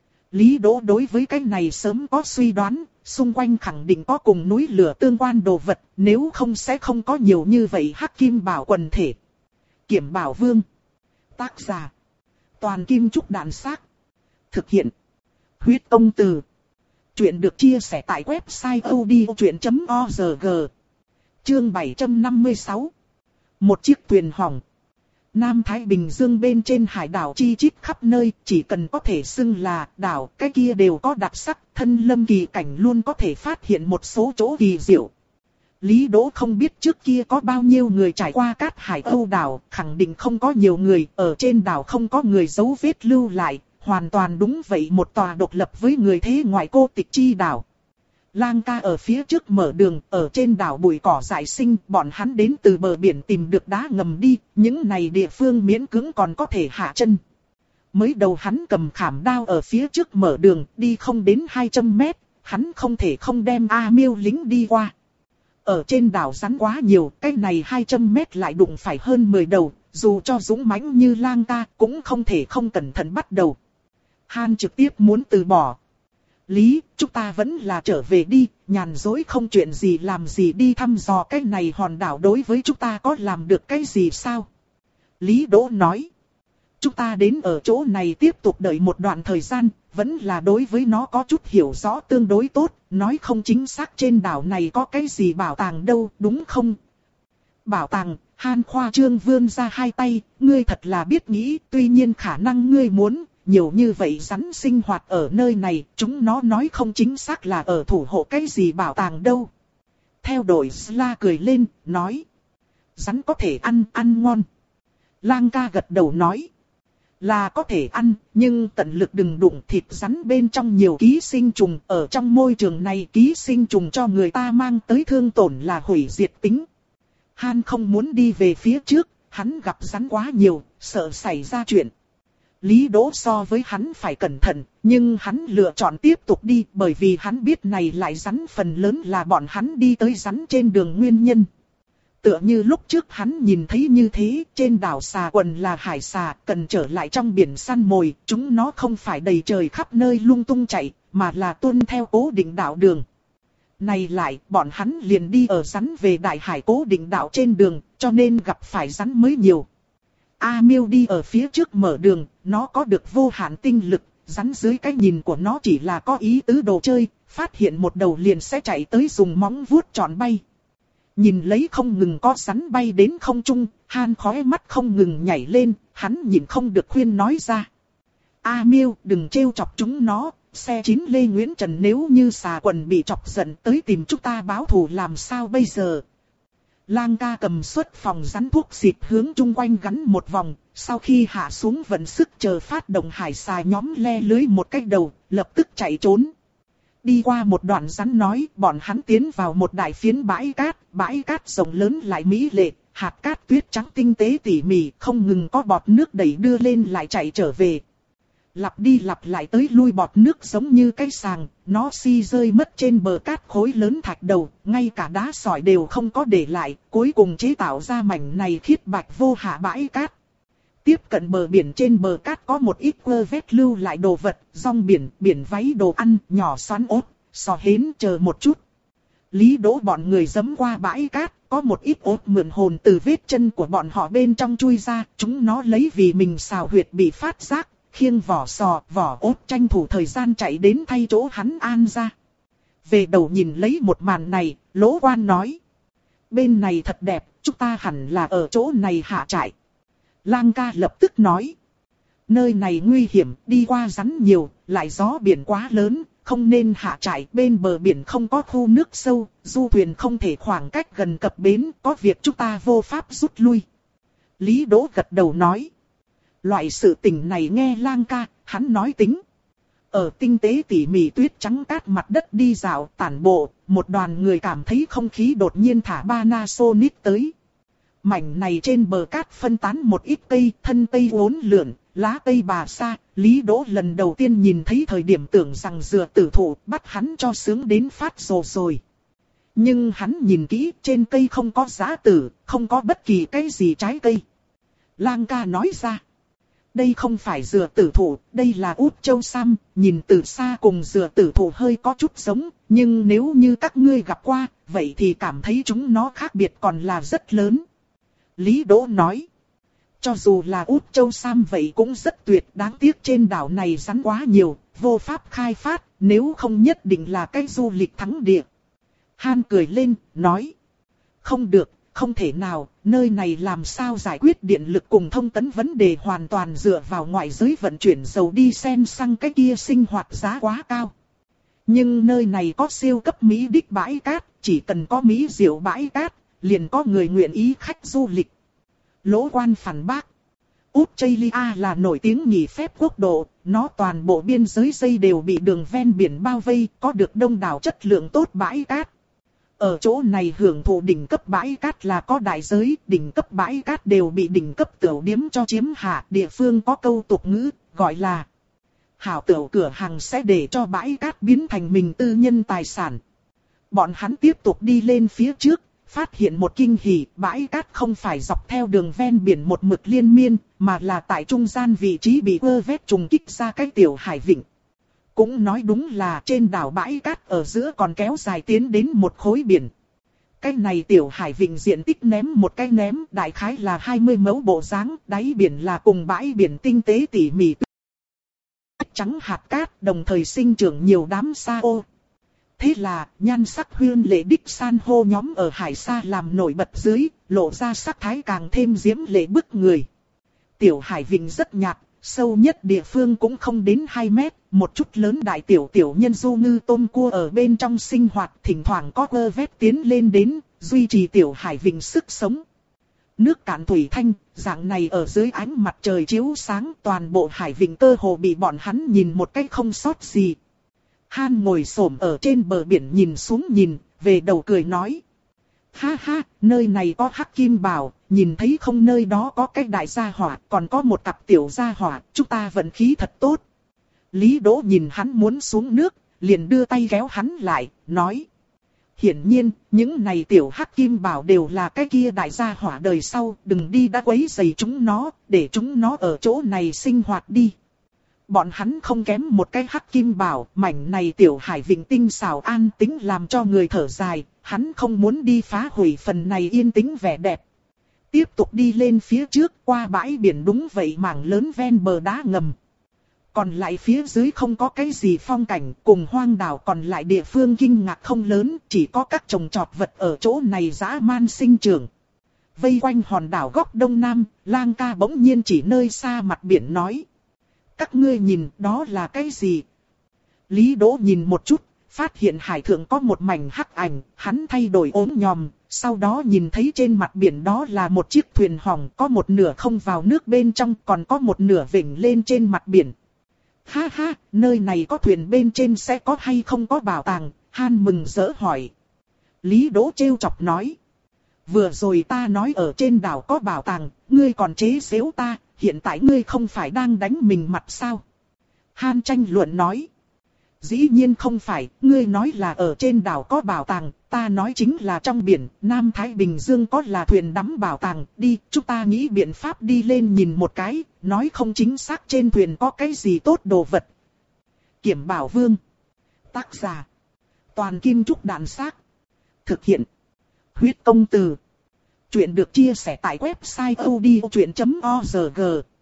Lý Đỗ đối với cái này sớm có suy đoán, xung quanh khẳng định có cùng núi lửa tương quan đồ vật, nếu không sẽ không có nhiều như vậy hắc kim bảo quần thể. Kiểm Bảo Vương. Tác giả: Toàn Kim Trúc Đạn Xác. Thực hiện: Huyết Công Từ. Chuyện được chia sẻ tại website odchuyện chấm org. Chương bảy trăm năm mươi sáu. Một chiếc thuyền hỏng. Nam Thái Bình Dương bên trên hải đảo chi chít khắp nơi, chỉ cần có thể xưng là đảo, cái kia đều có đặc sắc, thân lâm kỳ cảnh luôn có thể phát hiện một số chỗ kỳ diệu. Lý Đỗ không biết trước kia có bao nhiêu người trải qua Cát Hải Âu đảo, khẳng định không có nhiều người, ở trên đảo không có người dấu vết lưu lại, hoàn toàn đúng vậy, một tòa độc lập với người thế ngoại cô tịch chi đảo. Lang Ca ở phía trước mở đường, ở trên đảo bụi cỏ dại sinh, bọn hắn đến từ bờ biển tìm được đá ngầm đi, những này địa phương miễn cưỡng còn có thể hạ chân. Mới đầu hắn cầm khảm đao ở phía trước mở đường, đi không đến hai trăm mét, hắn không thể không đem A Miêu lính đi qua. Ở trên đảo rắn quá nhiều, cái này hai trăm mét lại đụng phải hơn mười đầu, dù cho dũng mãnh như Lang Ca cũng không thể không cẩn thận bắt đầu. Han trực tiếp muốn từ bỏ. Lý, chúng ta vẫn là trở về đi, nhàn dối không chuyện gì làm gì đi thăm dò cái này hòn đảo đối với chúng ta có làm được cái gì sao? Lý Đỗ nói. Chúng ta đến ở chỗ này tiếp tục đợi một đoạn thời gian, vẫn là đối với nó có chút hiểu rõ tương đối tốt, nói không chính xác trên đảo này có cái gì bảo tàng đâu, đúng không? Bảo tàng, Han khoa trương vươn ra hai tay, ngươi thật là biết nghĩ, tuy nhiên khả năng ngươi muốn. Nhiều như vậy rắn sinh hoạt ở nơi này, chúng nó nói không chính xác là ở thủ hộ cái gì bảo tàng đâu. Theo đội Sla cười lên, nói. Rắn có thể ăn, ăn ngon. Lang Ca gật đầu nói. Là có thể ăn, nhưng tận lực đừng đụng thịt rắn bên trong nhiều ký sinh trùng. Ở trong môi trường này ký sinh trùng cho người ta mang tới thương tổn là hủy diệt tính. Han không muốn đi về phía trước, hắn gặp rắn quá nhiều, sợ xảy ra chuyện. Lý Đỗ so với hắn phải cẩn thận, nhưng hắn lựa chọn tiếp tục đi bởi vì hắn biết này lại rắn phần lớn là bọn hắn đi tới rắn trên đường nguyên nhân. Tựa như lúc trước hắn nhìn thấy như thế, trên đảo xà quần là hải xà, cần trở lại trong biển săn mồi, chúng nó không phải đầy trời khắp nơi lung tung chạy, mà là tuân theo cố định đạo đường. Này lại, bọn hắn liền đi ở rắn về đại hải cố định đạo trên đường, cho nên gặp phải rắn mới nhiều. A Miêu đi ở phía trước mở đường, nó có được vô hạn tinh lực, rắn dưới cái nhìn của nó chỉ là có ý tứ đồ chơi, phát hiện một đầu liền sẽ chạy tới dùng móng vuốt tròn bay. Nhìn lấy không ngừng có rắn bay đến không trung, Han khóe mắt không ngừng nhảy lên, hắn nhìn không được khuyên nói ra. A Miêu, đừng trêu chọc chúng nó, xe chín Lê Nguyễn Trần nếu như xà quần bị chọc giận tới tìm chúng ta báo thù làm sao bây giờ. Lang ca cầm xuất phòng rắn thuốc xịt hướng chung quanh gắn một vòng, sau khi hạ xuống vận sức chờ phát động hải xà nhóm le lưới một cái đầu, lập tức chạy trốn. Đi qua một đoạn rắn nói, bọn hắn tiến vào một đại phiến bãi cát, bãi cát rộng lớn lại mỹ lệ, hạt cát tuyết trắng tinh tế tỉ mỉ, không ngừng có bọt nước đẩy đưa lên lại chạy trở về. Lặp đi lặp lại tới lui bọt nước giống như cái sàng, nó si rơi mất trên bờ cát khối lớn thạch đầu, ngay cả đá sỏi đều không có để lại, cuối cùng chế tạo ra mảnh này khiết bạch vô hạ bãi cát. Tiếp cận bờ biển, trên bờ cát có một ít quơ vết lưu lại đồ vật, rong biển, biển váy đồ ăn, nhỏ xoắn ốt, sò hến chờ một chút. Lý Đỗ bọn người giẫm qua bãi cát, có một ít ốt mượn hồn từ vết chân của bọn họ bên trong chui ra, chúng nó lấy vì mình xào huyệt bị phát giác, khiêng vỏ sò, vỏ ốt tranh thủ thời gian chạy đến thay chỗ hắn an ra. Về đầu nhìn lấy một màn này, Lỗ Quan nói. Bên này thật đẹp, chúng ta hẳn là ở chỗ này hạ trại. Lang ca lập tức nói. Nơi này nguy hiểm, đi qua rắn nhiều, lại gió biển quá lớn, không nên hạ trại. Bên bờ biển không có khu nước sâu, du thuyền không thể khoảng cách gần cập bến, có việc chúng ta vô pháp rút lui. Lý Đỗ gật đầu nói. Loại sự tình này nghe Lang ca, hắn nói tính. Ở tinh tế tỉ mỉ tuyết trắng cát mặt đất đi dạo tản bộ, một đoàn người cảm thấy không khí đột nhiên thả Panasonic tới. Mảnh này trên bờ cát phân tán một ít cây, thân cây uốn lượn, lá cây bà sa. Lý Đỗ lần đầu tiên nhìn thấy thời điểm tưởng rằng dừa tử thụ, bắt hắn cho sướng đến phát rồ rồi. Nhưng hắn nhìn kỹ, trên cây không có giá tử, không có bất kỳ cái gì trái cây. Lang ca nói ra. Đây không phải dừa tử thụ, đây là út châu sam, nhìn từ xa cùng dừa tử thụ hơi có chút giống, nhưng nếu như các ngươi gặp qua, vậy thì cảm thấy chúng nó khác biệt còn là rất lớn. Lý Đỗ nói, cho dù là út châu sam vậy cũng rất tuyệt, đáng tiếc trên đảo này rắn quá nhiều, vô pháp khai phát, nếu không nhất định là cái du lịch thắng địa. Han cười lên, nói, không được. Không thể nào, nơi này làm sao giải quyết điện lực cùng thông tấn vấn đề hoàn toàn dựa vào ngoại giới vận chuyển dầu đi sen xăng, cái kia sinh hoạt giá quá cao. Nhưng nơi này có siêu cấp Mỹ đích bãi cát, chỉ cần có Mỹ diệu bãi cát, liền có người nguyện ý khách du lịch. Lỗ Quan phản bác. Australia là nổi tiếng nghỉ phép quốc độ, nó toàn bộ biên giới dây đều bị đường ven biển bao vây, có được đông đảo chất lượng tốt bãi cát. Ở chỗ này hưởng thụ đỉnh cấp bãi cát là có đại giới, đỉnh cấp bãi cát đều bị đỉnh cấp tiểu điếm cho chiếm hạ. Địa phương có câu tục ngữ, gọi là hảo tiểu cửa hàng sẽ để cho bãi cát biến thành mình tư nhân tài sản. Bọn hắn tiếp tục đi lên phía trước, phát hiện một kinh hỉ, bãi cát không phải dọc theo đường ven biển một mực liên miên, mà là tại trung gian vị trí bị vơ vét trùng kích ra cái tiểu hải vịnh. Cũng nói đúng là trên đảo bãi cát ở giữa còn kéo dài tiến đến một khối biển. Cái này tiểu hải vịnh diện tích ném một cái ném đại khái là hai mươi mẫu bộ dáng, đáy biển là cùng bãi biển tinh tế tỉ mỉ. Trắng hạt cát đồng thời sinh trưởng nhiều đám sa ô. Thế là nhan sắc huyên lệ đích san hô nhóm ở hải sa làm nổi bật dưới, lộ ra sắc thái càng thêm diễm lệ bức người. Tiểu hải vịnh rất nhạt. Sâu nhất địa phương cũng không đến hai mét, một chút lớn đại tiểu tiểu nhân du ngư tôm cua ở bên trong sinh hoạt, thỉnh thoảng có vơ vét tiến lên đến, duy trì tiểu hải vịnh sức sống. Nước cạn thủy thanh, dạng này ở dưới ánh mặt trời chiếu sáng, toàn bộ hải vịnh cơ hồ bị bọn hắn nhìn một cách không sót gì. Han ngồi xổm ở trên bờ biển nhìn xuống nhìn, về đầu cười nói. Ha ha, nơi này có hắc kim bảo, nhìn thấy không, nơi đó có cái đại gia hỏa, còn có một cặp tiểu gia hỏa, chúng ta vận khí thật tốt. Lý Đỗ nhìn hắn muốn xuống nước, liền đưa tay kéo hắn lại, nói. Hiển nhiên, những này tiểu hắc kim bảo đều là cái kia đại gia hỏa đời sau, đừng đi đã quấy rầy chúng nó, để chúng nó ở chỗ này sinh hoạt đi. Bọn hắn không kém một cái hắc kim bảo, mảnh này tiểu hải vịnh tinh xảo an tĩnh làm cho người thở dài, hắn không muốn đi phá hủy phần này yên tĩnh vẻ đẹp. Tiếp tục đi lên phía trước, qua bãi biển đúng vậy mảng lớn ven bờ đá ngầm. Còn lại phía dưới không có cái gì phong cảnh, cùng hoang đảo còn lại địa phương kinh ngạc không lớn, chỉ có các trồng trọt vật ở chỗ này dã man sinh trưởng. Vây quanh hòn đảo góc đông nam, Lang ca bỗng nhiên chỉ nơi xa mặt biển nói. Các ngươi nhìn, đó là cái gì? Lý Đỗ nhìn một chút, phát hiện hải thượng có một mảnh hắc ảnh, hắn thay đổi ốm nhòm, sau đó nhìn thấy trên mặt biển đó là một chiếc thuyền hỏng, có một nửa không vào nước bên trong, còn có một nửa vểnh lên trên mặt biển. Ha ha, nơi này có thuyền bên trên sẽ có hay không có bảo tàng? Han mừng rỡ hỏi. Lý Đỗ trêu chọc nói. Vừa rồi ta nói ở trên đảo có bảo tàng, ngươi còn chế giễu ta, hiện tại ngươi không phải đang đánh mình mặt sao? Han tranh luận nói. Dĩ nhiên không phải, ngươi nói là ở trên đảo có bảo tàng, ta nói chính là trong biển, Nam Thái Bình Dương có là thuyền đắm bảo tàng, đi, chúng ta nghĩ biện pháp đi lên nhìn một cái, nói không chính xác trên thuyền có cái gì tốt đồ vật. Kiểm Bảo Vương. Tác giả. Toàn Kim Trúc Đạn Xác. Thực hiện. Huyết Công Từ. Chuyện được chia sẻ tại website odchuyện chấm org.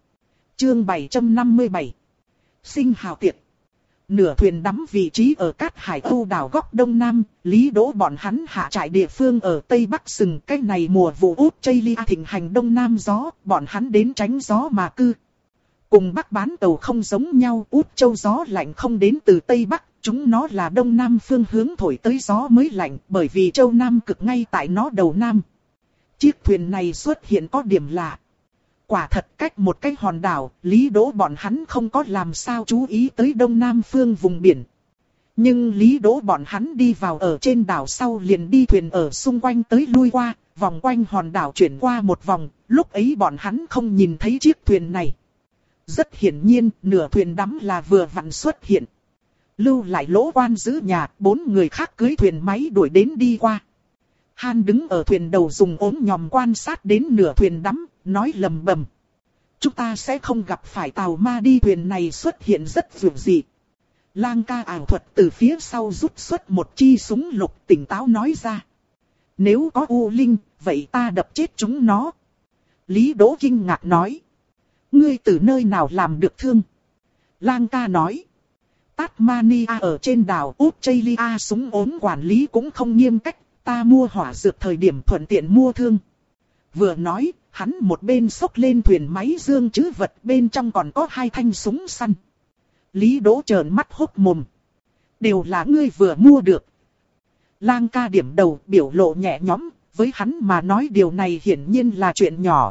Chương bảy trăm năm mươi bảy. Sinh hào tiệc. Nửa thuyền đắm vị trí ở Cát Hải Âu đảo góc đông nam, Lý Đỗ bọn hắn hạ trại địa phương ở Tây Bắc Sừng. Cái này mùa vụ Út Chây Lia thịnh hành đông nam gió, bọn hắn đến tránh gió mà cư. Cùng Bắc bán tàu không giống nhau, Út Châu gió lạnh không đến từ Tây Bắc, chúng nó là đông nam phương hướng thổi tới gió mới lạnh, bởi vì Châu Nam cực ngay tại nó đầu nam. Chiếc thuyền này xuất hiện có điểm lạ. Quả thật cách một cái hòn đảo, Lý Đỗ bọn hắn không có làm sao chú ý tới đông nam phương vùng biển. Nhưng Lý Đỗ bọn hắn đi vào ở trên đảo sau liền đi thuyền ở xung quanh tới lui qua, vòng quanh hòn đảo chuyển qua một vòng, lúc ấy bọn hắn không nhìn thấy chiếc thuyền này. Rất hiển nhiên, nửa thuyền đắm là vừa vặn xuất hiện. Lưu lại Lỗ quan giữ nhà, bốn người khác cưới thuyền máy đuổi đến đi qua. Han đứng ở thuyền đầu dùng ốm nhòm quan sát đến nửa thuyền đắm, nói lầm bầm. Chúng ta sẽ không gặp phải tàu ma đi, thuyền này xuất hiện rất vượt dị. Lang ca ảo thuật từ phía sau rút xuất một chi súng lục tỉnh táo nói ra. Nếu có U Linh, vậy ta đập chết chúng nó. Lý Đỗ kinh ngạc nói. Ngươi từ nơi nào làm được thương? Lang ca nói. Tasmania ở trên đảo Út Chây Lia súng ốm quản lý cũng không nghiêm cách. Ta mua hỏa dược thời điểm thuận tiện mua thương. Vừa nói, hắn một bên xốc lên thuyền máy dương trữ vật, bên trong còn có hai thanh súng săn. Lý Đỗ trợn mắt hốc mồm. Đều là ngươi vừa mua được. Lang ca điểm đầu biểu lộ nhẹ nhõm, với hắn mà nói điều này hiển nhiên là chuyện nhỏ.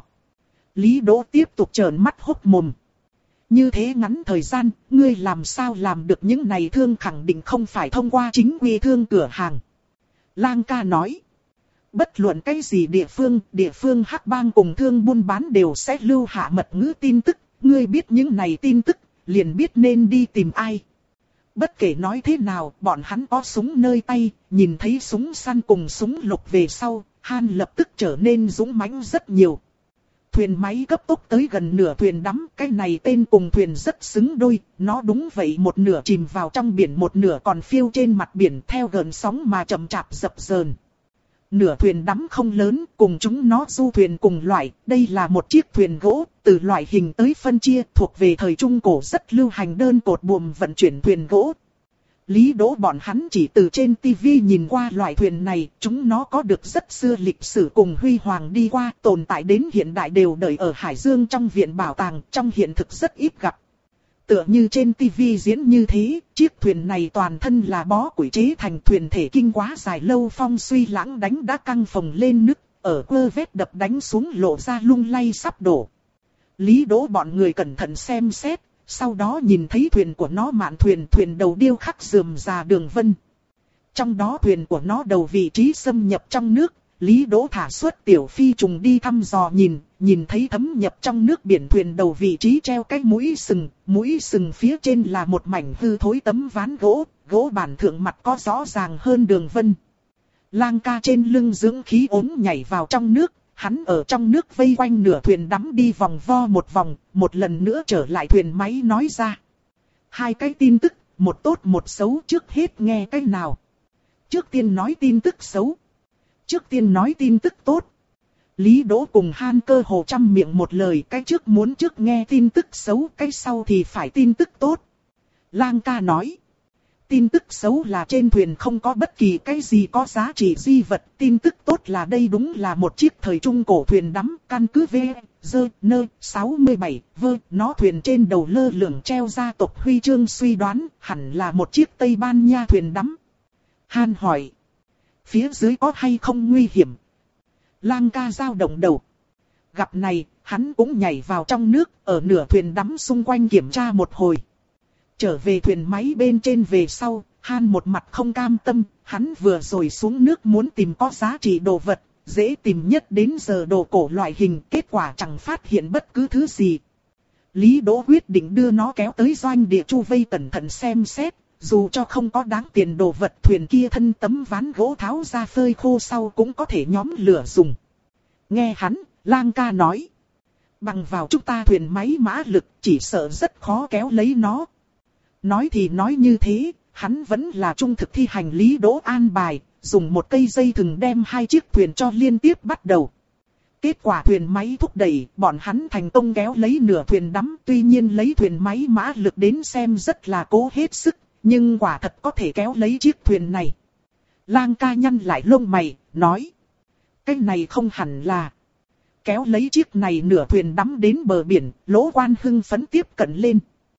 Lý Đỗ tiếp tục trợn mắt hốc mồm. Như thế ngắn thời gian, ngươi làm sao làm được những này thương, khẳng định không phải thông qua chính quy thương cửa hàng. Lang ca nói. Bất luận cái gì địa phương, địa phương hắc bang cùng thương buôn bán đều sẽ lưu hạ mật ngữ tin tức. Ngươi biết những này tin tức, liền biết nên đi tìm ai. Bất kể nói thế nào, bọn hắn có súng nơi tay, nhìn thấy súng săn cùng súng lục về sau, Han lập tức trở nên dũng mãnh rất nhiều. Thuyền máy cấp tốc tới gần nửa thuyền đắm, cái này tên cùng thuyền rất xứng đôi, nó đúng vậy một nửa chìm vào trong biển, một nửa còn phiêu trên mặt biển theo gợn sóng mà chậm chạp dập dờn. Nửa thuyền đắm không lớn, cùng chúng nó du thuyền cùng loại, đây là một chiếc thuyền gỗ, từ loại hình tới phân chia, thuộc về thời Trung Cổ rất lưu hành đơn cột buồm vận chuyển thuyền gỗ. Lý Đỗ bọn hắn chỉ từ trên tivi nhìn qua loại thuyền này, chúng nó có được rất xưa lịch sử cùng huy hoàng đi qua, tồn tại đến hiện đại đều đợi ở Hải Dương trong viện bảo tàng, trong hiện thực rất ít gặp. Tựa như trên tivi diễn như thế, chiếc thuyền này toàn thân là bó củi chế thành, thuyền thể kinh quá dài lâu phong suy lãng đánh đã căng phồng lên nứt, ở quơ vết đập đánh xuống lộ ra lung lay sắp đổ. Lý Đỗ bọn người cẩn thận xem xét, sau đó nhìn thấy thuyền của nó mạn thuyền, thuyền đầu điêu khắc rườm rà đường vân. Trong đó thuyền của nó đầu vị trí xâm nhập trong nước, Lý Đỗ thả xuất tiểu phi trùng đi thăm dò nhìn, nhìn thấy thấm nhập trong nước biển thuyền đầu vị trí treo cái mũi sừng, mũi sừng phía trên là một mảnh hư thối tấm ván gỗ, gỗ bản thượng mặt có rõ ràng hơn đường vân. Lang ca trên lưng dưỡng khí ốm nhảy vào trong nước, hắn ở trong nước vây quanh nửa thuyền đắm đi vòng vo một vòng, một lần nữa trở lại thuyền máy nói ra. Hai cái tin tức, một tốt một xấu, trước hết nghe cái nào. Trước tiên nói tin tức xấu. Trước tiên nói tin tức tốt. Lý Đỗ cùng Han cơ hồ trăm miệng một lời, cái trước muốn trước nghe tin tức xấu, cái sau thì phải tin tức tốt. Lang ca nói. Tin tức xấu là trên thuyền không có bất kỳ cái gì có giá trị di vật. Tin tức tốt là đây đúng là một chiếc thời trung cổ thuyền đắm, căn cứ V, Dơ, Nơ, sáu mươi bảy, Vơ. Nó thuyền trên đầu lơ lửng treo gia tộc huy chương, suy đoán hẳn là một chiếc Tây Ban Nha thuyền đắm. Han hỏi. Phía dưới có hay không nguy hiểm? Lang ca dao động đầu. Gặp này, hắn cũng nhảy vào trong nước, ở nửa thuyền đắm xung quanh kiểm tra một hồi. Trở về thuyền máy bên trên về sau, Han một mặt không cam tâm, hắn vừa rồi xuống nước muốn tìm có giá trị đồ vật, dễ tìm nhất đến giờ đồ cổ loại hình, kết quả chẳng phát hiện bất cứ thứ gì. Lý Đỗ quyết định đưa nó kéo tới doanh địa chu vây cẩn thận xem xét, dù cho không có đáng tiền đồ vật, thuyền kia thân tấm ván gỗ tháo ra phơi khô sau cũng có thể nhóm lửa dùng. Nghe hắn, Lang ca nói. Bằng vào chúng ta thuyền máy mã lực, chỉ sợ rất khó kéo lấy nó. Nói thì nói như thế, hắn vẫn là trung thực thi hành Lý Đỗ an bài, dùng một cây dây thừng đem hai chiếc thuyền cho liên tiếp bắt đầu. Kết quả thuyền máy thúc đẩy, bọn hắn thành công kéo lấy nửa thuyền đắm, tuy nhiên lấy thuyền máy mã lực đến xem rất là cố hết sức, nhưng quả thật có thể kéo lấy chiếc thuyền này. Lang ca nhăn lại lông mày, nói. Cái này không hẳn là. Kéo lấy chiếc này nửa thuyền đắm đến bờ biển, Lỗ Quan hưng phấn tiếp cận lên.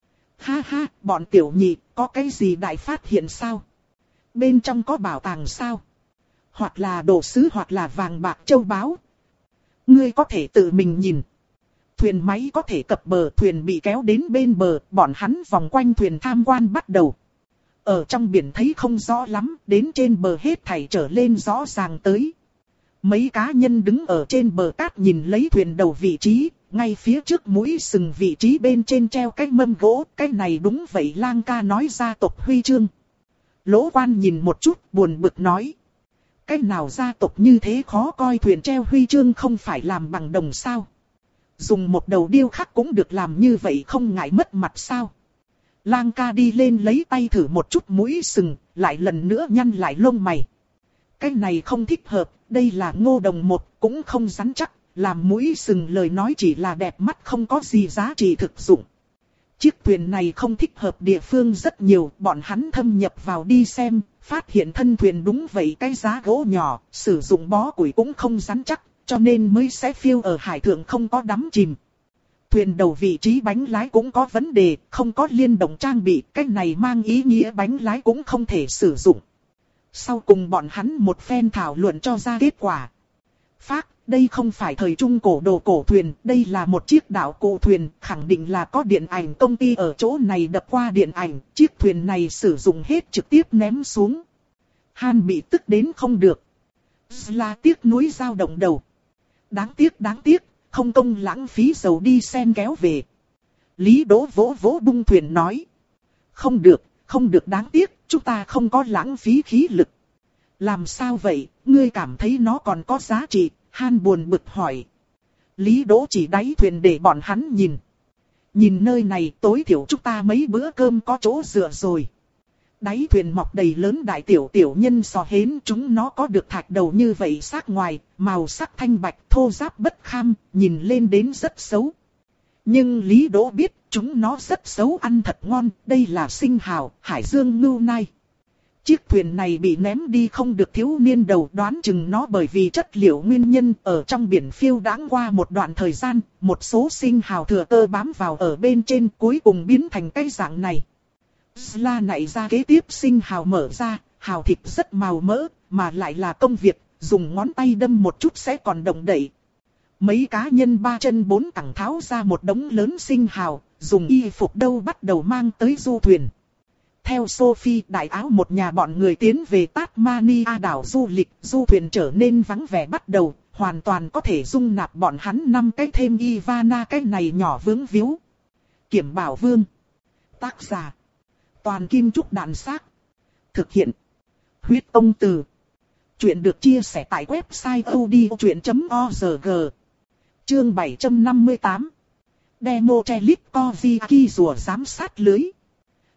Ha ha, bọn tiểu nhị, có cái gì đại phát hiện sao? Bên trong có bảo tàng sao? Hoặc là đồ sứ hoặc là vàng bạc châu báu. Ngươi có thể tự mình nhìn. Thuyền máy có thể cập bờ, thuyền bị kéo đến bên bờ, bọn hắn vòng quanh thuyền tham quan bắt đầu. Ở trong biển thấy không rõ lắm, đến trên bờ hết thảy trở lên rõ ràng tới. Mấy cá nhân đứng ở trên bờ cát nhìn lấy thuyền đầu vị trí, ngay phía trước mũi sừng vị trí bên trên treo cái mâm gỗ, cái này đúng vậy. Lang ca nói gia tộc huy chương. Lỗ Quan nhìn một chút buồn bực nói. Cái nào gia tộc như thế khó coi, thuyền treo huy chương không phải làm bằng đồng sao? Dùng một đầu điêu khắc cũng được làm như vậy, không ngại mất mặt sao? Lang ca đi lên lấy tay thử một chút mũi sừng, lại lần nữa nhăn lại lông mày. Cái này không thích hợp, đây là ngô đồng một, cũng không rắn chắc, làm mũi sừng lời nói chỉ là đẹp mắt không có gì giá trị thực dụng. Chiếc thuyền này không thích hợp địa phương rất nhiều, bọn hắn thâm nhập vào đi xem, phát hiện thân thuyền đúng vậy cái giá gỗ nhỏ, sử dụng bó củi cũng không rắn chắc, cho nên mới sẽ phiêu ở hải thượng không có đắm chìm. Thuyền đầu vị trí bánh lái cũng có vấn đề, không có liên động trang bị, cái này mang ý nghĩa bánh lái cũng không thể sử dụng. Sau cùng bọn hắn một phen thảo luận cho ra kết quả. Phác, đây không phải thời trung cổ đồ cổ thuyền, đây là một chiếc đạo cụ thuyền, khẳng định là có điện ảnh công ty ở chỗ này đập qua điện ảnh, chiếc thuyền này sử dụng hết trực tiếp ném xuống. Han bị tức đến không được. Là tiếc nuối dao động đầu. Đáng tiếc đáng tiếc, không công lãng phí dầu đi xem kéo về. Lý Đỗ vỗ vỗ bung thuyền nói. Không được, không được, đáng tiếc, chúng ta không có lãng phí khí lực. Làm sao vậy, ngươi cảm thấy nó còn có giá trị? Han buồn bực hỏi. Lý Đỗ chỉ đáy thuyền để bọn hắn nhìn. Nhìn nơi này tối thiểu chúng ta mấy bữa cơm có chỗ dựa rồi. Đáy thuyền mọc đầy lớn đại tiểu tiểu nhân sò hến, chúng nó có được thạch đầu như vậy sắc ngoài, màu sắc thanh bạch thô ráp bất kham, nhìn lên đến rất xấu. Nhưng Lý Đỗ biết chúng nó rất xấu, ăn thật ngon, đây là sinh hào, hải dương ngưu nai. Chiếc thuyền này bị ném đi không được thiếu niên đầu, đoán chừng nó bởi vì chất liệu nguyên nhân ở trong biển phiêu đãng qua một đoạn thời gian, một số sinh hào thừa cơ bám vào ở bên trên cuối cùng biến thành cái dạng này. La nảy ra kế tiếp sinh hào mở ra, hào thịt rất màu mỡ, mà lại là công việc, dùng ngón tay đâm một chút sẽ còn động đậy. Mấy cá nhân ba chân bốn cẳng tháo ra một đống lớn sinh hào, dùng y phục đâu bắt đầu mang tới du thuyền. Theo Sophie đại áo một nhà bọn người tiến về Tasmania đảo du lịch, du thuyền trở nên vắng vẻ bắt đầu, hoàn toàn có thể dung nạp bọn hắn năm cái thêm Ivana cái này nhỏ vướng víu. Kiểm Bảo Vương. Tác giả. Toàn Kim Trúc Đàn Xác. Thực hiện. Huyết Tông Từ. Chuyện được chia sẻ tại website odchuyện chấm org. Chương bảy trăm năm mươi tám. Demo Chelit Koviaki rùa giám sát lưới.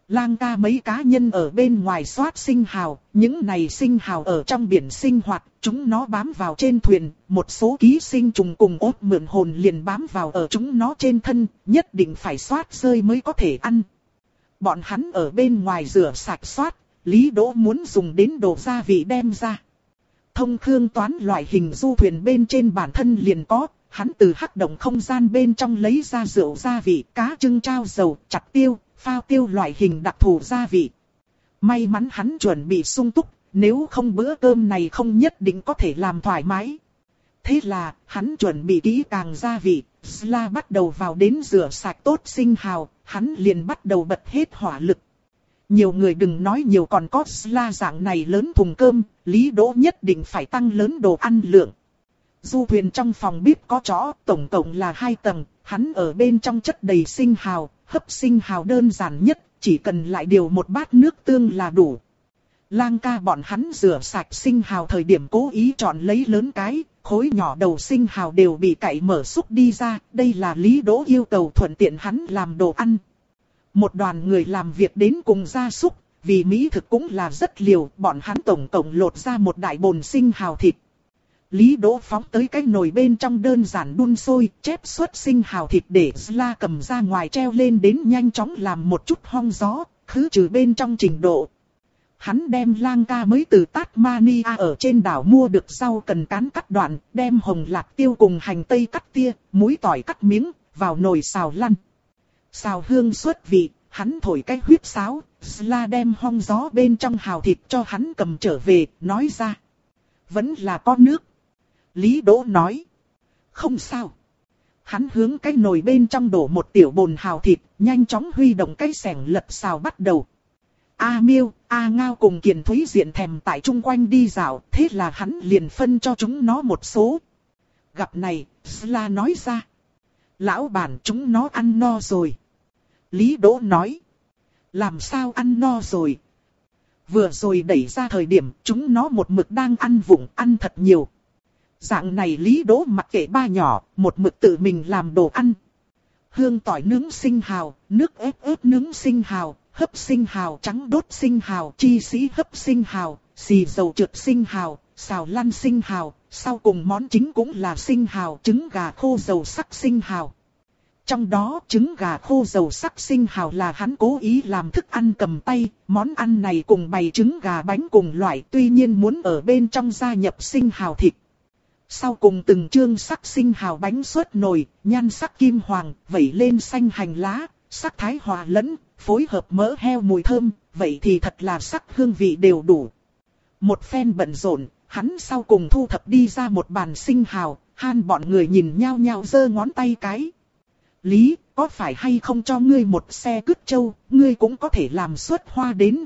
Lang ca mấy cá nhân ở bên ngoài soát sinh hào, những này sinh hào ở trong biển sinh hoạt, chúng nó bám vào trên thuyền, một số ký sinh trùng cùng ốt mượn hồn liền bám vào ở chúng nó trên thân, nhất định phải soát rơi mới có thể ăn. Bọn hắn ở bên ngoài rửa sạch soát, Lý Đỗ muốn dùng đến đồ gia vị đem ra. Thông thương toán loại hình du thuyền bên trên bản thân liền có, hắn từ hắc động không gian bên trong lấy ra rượu gia vị, cá trưng trao dầu, chặt tiêu, phao tiêu loại hình đặc thù gia vị. May mắn hắn chuẩn bị sung túc, nếu không bữa cơm này không nhất định có thể làm thoải mái. Thế là, hắn chuẩn bị kỹ càng gia vị, Sla bắt đầu vào đến rửa sạch tốt sinh hào, hắn liền bắt đầu bật hết hỏa lực. Nhiều người đừng nói nhiều, còn có Sla dạng này lớn thùng cơm, Lý Đỗ nhất định phải tăng lớn đồ ăn lượng. Du thuyền trong phòng bếp có chó, tổng cộng là hai tầng, hắn ở bên trong chất đầy sinh hào, hấp sinh hào đơn giản nhất, chỉ cần lại điều một bát nước tương là đủ. Lang ca bọn hắn rửa sạch sinh hào thời điểm cố ý chọn lấy lớn cái, khối nhỏ đầu sinh hào đều bị cạy mở xúc đi ra, đây là Lý Đỗ yêu cầu thuận tiện hắn làm đồ ăn. Một đoàn người làm việc đến cùng gia súc, vì mỹ thực cũng là rất liều, bọn hắn tổng cộng lột ra một đại bồn sinh hào thịt. Lý Đỗ phóng tới cái nồi bên trong đơn giản đun sôi, chép xuất sinh hào thịt để Sla cầm ra ngoài treo lên đến nhanh chóng làm một chút hong gió, khứ trừ bên trong trình độ. Hắn đem Lang ca mới từ Tasmania ở trên đảo mua được rau cần cán cắt đoạn, đem hồng lạc tiêu cùng hành tây cắt tia, muối tỏi cắt miếng, vào nồi xào lăn. Xào hương xuất vị, hắn thổi cái huyết sáo, Sla đem hong gió bên trong hào thịt cho hắn cầm trở về, nói ra. Vẫn là có nước. Lý Đỗ nói. Không sao. Hắn hướng cái nồi bên trong đổ một tiểu bồn hào thịt, nhanh chóng huy động cái xẻng lật xào bắt đầu. A Miêu, A Ngao cùng Kiền Thúy Diện thèm tại chung quanh đi dạo, thế là hắn liền phân cho chúng nó một số. Gặp này, Sla nói ra. Lão bản, chúng nó ăn no rồi. Lý Đỗ nói. Làm sao ăn no rồi? Vừa rồi đẩy ra thời điểm, chúng nó một mực đang ăn vụng, ăn thật nhiều. Dạng này Lý Đỗ mặc kệ ba nhỏ, một mực tự mình làm đồ ăn. Hương tỏi nướng sinh hào, nước ép ớt nướng sinh hào, hấp sinh hào, trắng đốt sinh hào, chi sĩ hấp sinh hào, xì dầu trượt sinh hào, xào lăn sinh hào, sau cùng món chính cũng là sinh hào, trứng gà khô dầu sắc sinh hào. Trong đó trứng gà khô dầu sắc sinh hào là hắn cố ý làm thức ăn cầm tay, món ăn này cùng bày trứng gà bánh cùng loại, tuy nhiên muốn ở bên trong gia nhập sinh hào thịt. Sau cùng từng chương sắc sinh hào bánh xuất nồi, nhan sắc kim hoàng, vẩy lên xanh hành lá, sắc thái hòa lẫn, phối hợp mỡ heo mùi thơm, vậy thì thật là sắc hương vị đều đủ. Một phen bận rộn, hắn sau cùng thu thập đi ra một bàn sinh hào, han bọn người nhìn nhau nhau giơ ngón tay cái. Lý, có phải hay không cho ngươi một xe cứt trâu, ngươi cũng có thể làm xuất hoa đến.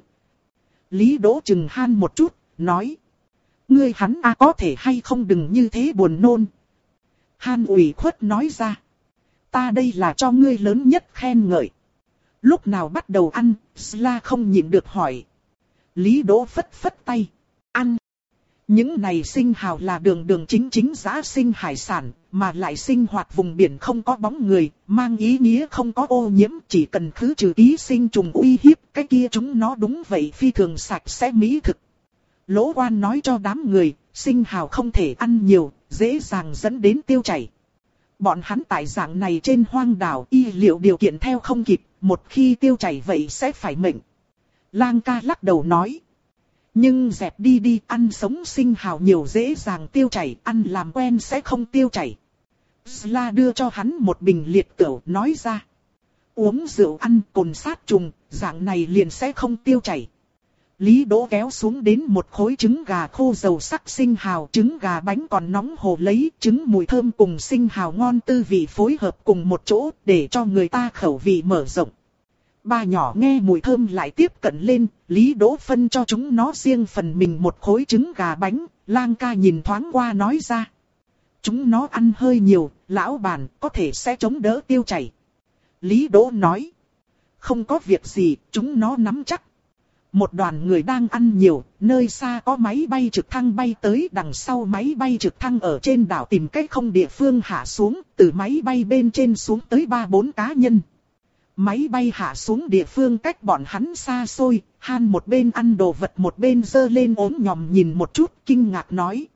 Lý Đỗ chừng han một chút, nói. Ngươi hắn a à, có thể hay không đừng như thế buồn nôn. Han ủy khuất nói ra. Ta đây là cho ngươi lớn nhất khen ngợi. Lúc nào bắt đầu ăn, Sla không nhịn được hỏi. Lý Đỗ phất phất tay. Ăn. Những này sinh hào là đường đường chính chính giã sinh hải sản, mà lại sinh hoạt vùng biển không có bóng người, mang ý nghĩa không có ô nhiễm, chỉ cần khứ trừ ký sinh trùng uy hiếp, cái kia chúng nó đúng vậy phi thường sạch sẽ mỹ thực. Lỗ Quan nói cho đám người, sinh hào không thể ăn nhiều, dễ dàng dẫn đến tiêu chảy. Bọn hắn tại dạng này trên hoang đảo y liệu điều kiện theo không kịp, một khi tiêu chảy vậy sẽ phải mệnh. Lang ca lắc đầu nói. Nhưng dẹp đi đi, ăn sống sinh hào nhiều dễ dàng tiêu chảy, ăn làm quen sẽ không tiêu chảy. Sla đưa cho hắn một bình liệt tửu nói ra. Uống rượu ăn cồn sát trùng, dạng này liền sẽ không tiêu chảy. Lý Đỗ kéo xuống đến một khối trứng gà khô dầu sắc sinh hào, trứng gà bánh còn nóng hổ lấy, trứng mùi thơm cùng sinh hào ngon tư vị phối hợp cùng một chỗ để cho người ta khẩu vị mở rộng. Ba nhỏ nghe mùi thơm lại tiếp cận lên, Lý Đỗ phân cho chúng nó riêng phần mình một khối trứng gà bánh, Lang ca nhìn thoáng qua nói ra. Chúng nó ăn hơi nhiều, lão bản có thể sẽ chống đỡ tiêu chảy. Lý Đỗ nói. Không có việc gì, chúng nó nắm chắc. Một đoàn người đang ăn nhiều, nơi xa có máy bay trực thăng bay tới, đằng sau máy bay trực thăng ở trên đảo tìm cách không địa phương hạ xuống, từ máy bay bên trên xuống tới ba bốn cá nhân. Máy bay hạ xuống địa phương cách bọn hắn xa xôi, Han một bên ăn đồ vật một bên giơ lên ốm nhòm nhìn một chút, kinh ngạc nói.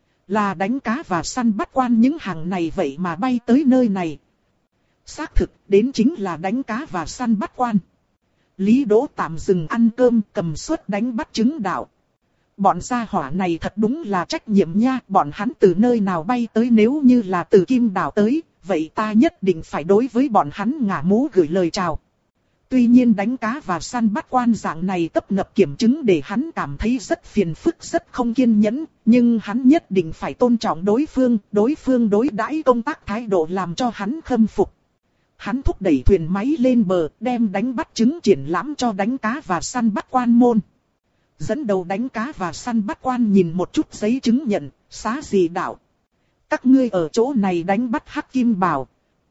Là đánh cá và săn bắt quan những hàng này vậy mà bay tới nơi này. Xác thực, đến chính là đánh cá và săn bắt quan. Lý Đỗ tạm dừng ăn cơm, cầm suất đánh bắt trứng đạo. Bọn gia hỏa này thật đúng là trách nhiệm nha, bọn hắn từ nơi nào bay tới, nếu như là từ Kim Đảo tới, vậy ta nhất định phải đối với bọn hắn ngả mũ gửi lời chào. Tuy nhiên đánh cá và săn bắt quan dạng này tấp nập kiểm chứng để hắn cảm thấy rất phiền phức, rất không kiên nhẫn, nhưng hắn nhất định phải tôn trọng đối phương, đối phương đối đãi công tác thái độ làm cho hắn khâm phục. Hắn thúc đẩy thuyền máy lên bờ, đem đánh bắt trứng triển lãm cho đánh cá và săn bắt quan môn. Dẫn đầu đánh cá và săn bắt quan nhìn một chút giấy chứng nhận, xá gì đạo. Các ngươi ở chỗ này đánh bắt hắc kim bảo.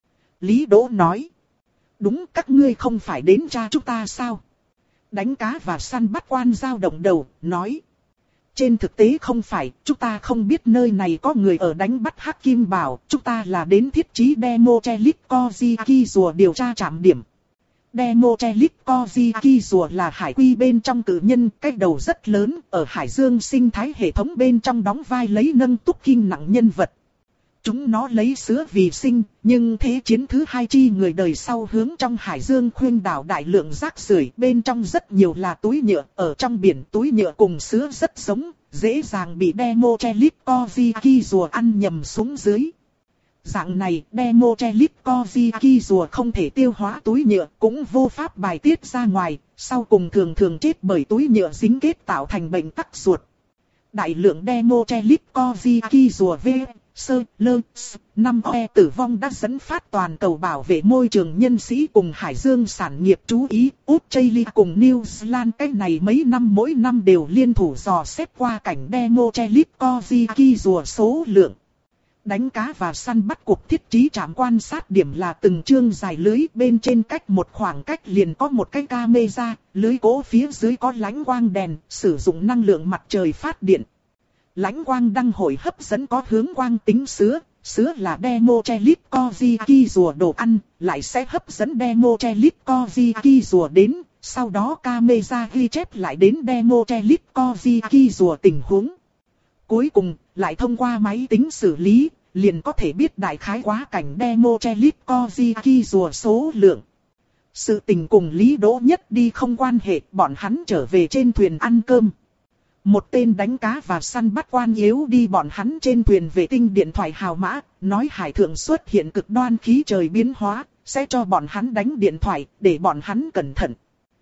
Lý Đỗ nói. Đúng, các ngươi không phải đến tra chúng ta sao? Đánh cá và săn bắt quan dao động đầu, nói. Trên thực tế không phải, chúng ta không biết nơi này có người ở đánh bắt hắc kim bảo, chúng ta là đến thiết trí demo chelit Koziki rùa điều tra trạm điểm. Demo chelit Koziki rùa là hải quy bên trong cự nhân, cái đầu rất lớn, ở hải dương sinh thái hệ thống bên trong đóng vai lấy nâng túc kinh nặng nhân vật. Chúng nó lấy sữa vì sinh, nhưng thế chiến thứ hai chi người đời sau hướng trong hải dương khuyên đảo đại lượng rác rưởi, bên trong rất nhiều là túi nhựa, ở trong biển túi nhựa cùng sữa rất giống, dễ dàng bị demo chelit Koziki rùa ăn nhầm xuống dưới. Dạng này, demo chelit Koziki rùa không thể tiêu hóa túi nhựa, cũng vô pháp bài tiết ra ngoài, sau cùng thường thường chết bởi túi nhựa dính kết tạo thành bệnh tắc ruột. Đại lượng demo chelit Koziki rùa V, sơ, lơ, s, năm e tử vong đã dẫn phát toàn cầu bảo vệ môi trường nhân sĩ cùng hải dương sản nghiệp chú ý. Australia cùng New Zealand cái này mấy năm mỗi năm đều liên thủ dò xét qua cảnh demo chelit Koziki rùa số lượng. Đánh cá và săn bắt cuộc thiết trí trạm quan sát điểm là từng chương dài lưới, bên trên cách một khoảng cách liền có một cái camera, lưới cố phía dưới có lãnh quang đèn, sử dụng năng lượng mặt trời phát điện. Lãnh quang đăng hồi hấp dẫn có hướng quang tính sứa, sứa là demo chelit Koziki rùa đồ ăn, lại sẽ hấp dẫn demo chelit Koziki rùa đến, sau đó camera ghi chép lại đến demo chelit Koziki rùa tình huống. Cuối cùng, lại thông qua máy tính xử lý, liền có thể biết đại khái quá cảnh demo chelit Koziki rùa số lượng. Sự tình cùng Lý Đỗ nhất đi không quan hệ, bọn hắn trở về trên thuyền ăn cơm. Một tên đánh cá và săn bắt quan yếu đi bọn hắn trên thuyền vệ tinh điện thoại hào mã, nói hải thượng xuất hiện cực đoan khí trời biến hóa, sẽ cho bọn hắn đánh điện thoại, để bọn hắn cẩn thận.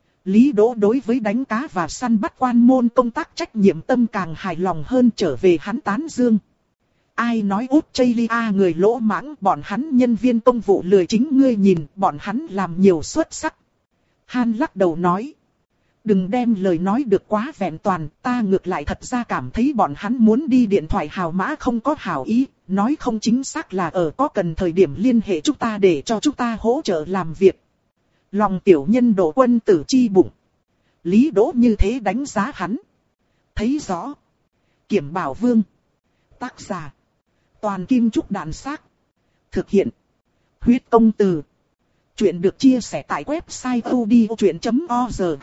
Lý Đỗ đối với đánh cá và săn bắt quan môn công tác trách nhiệm tâm càng hài lòng hơn, trở về hắn tán dương. Ai nói Australia người lỗ mãng, bọn hắn nhân viên công vụ lười chính, ngươi nhìn, bọn hắn làm nhiều xuất sắc. Han lắc đầu nói. Đừng đem lời nói được quá vẹn toàn, ta ngược lại thật ra cảm thấy bọn hắn muốn đi điện thoại hào mã không có hảo ý, nói không chính xác là ở có cần thời điểm liên hệ chúng ta để cho chúng ta hỗ trợ làm việc. Lòng tiểu nhân độ quân tử chi bụng. Lý Đỗ như thế đánh giá hắn. Thấy rõ. Kiểm Bảo Vương. Tác giả. Toàn Kim Trúc Đàn Xác. Thực hiện. Huyết Công Từ. Chuyện được chia sẻ tại website odchuyện chấm org.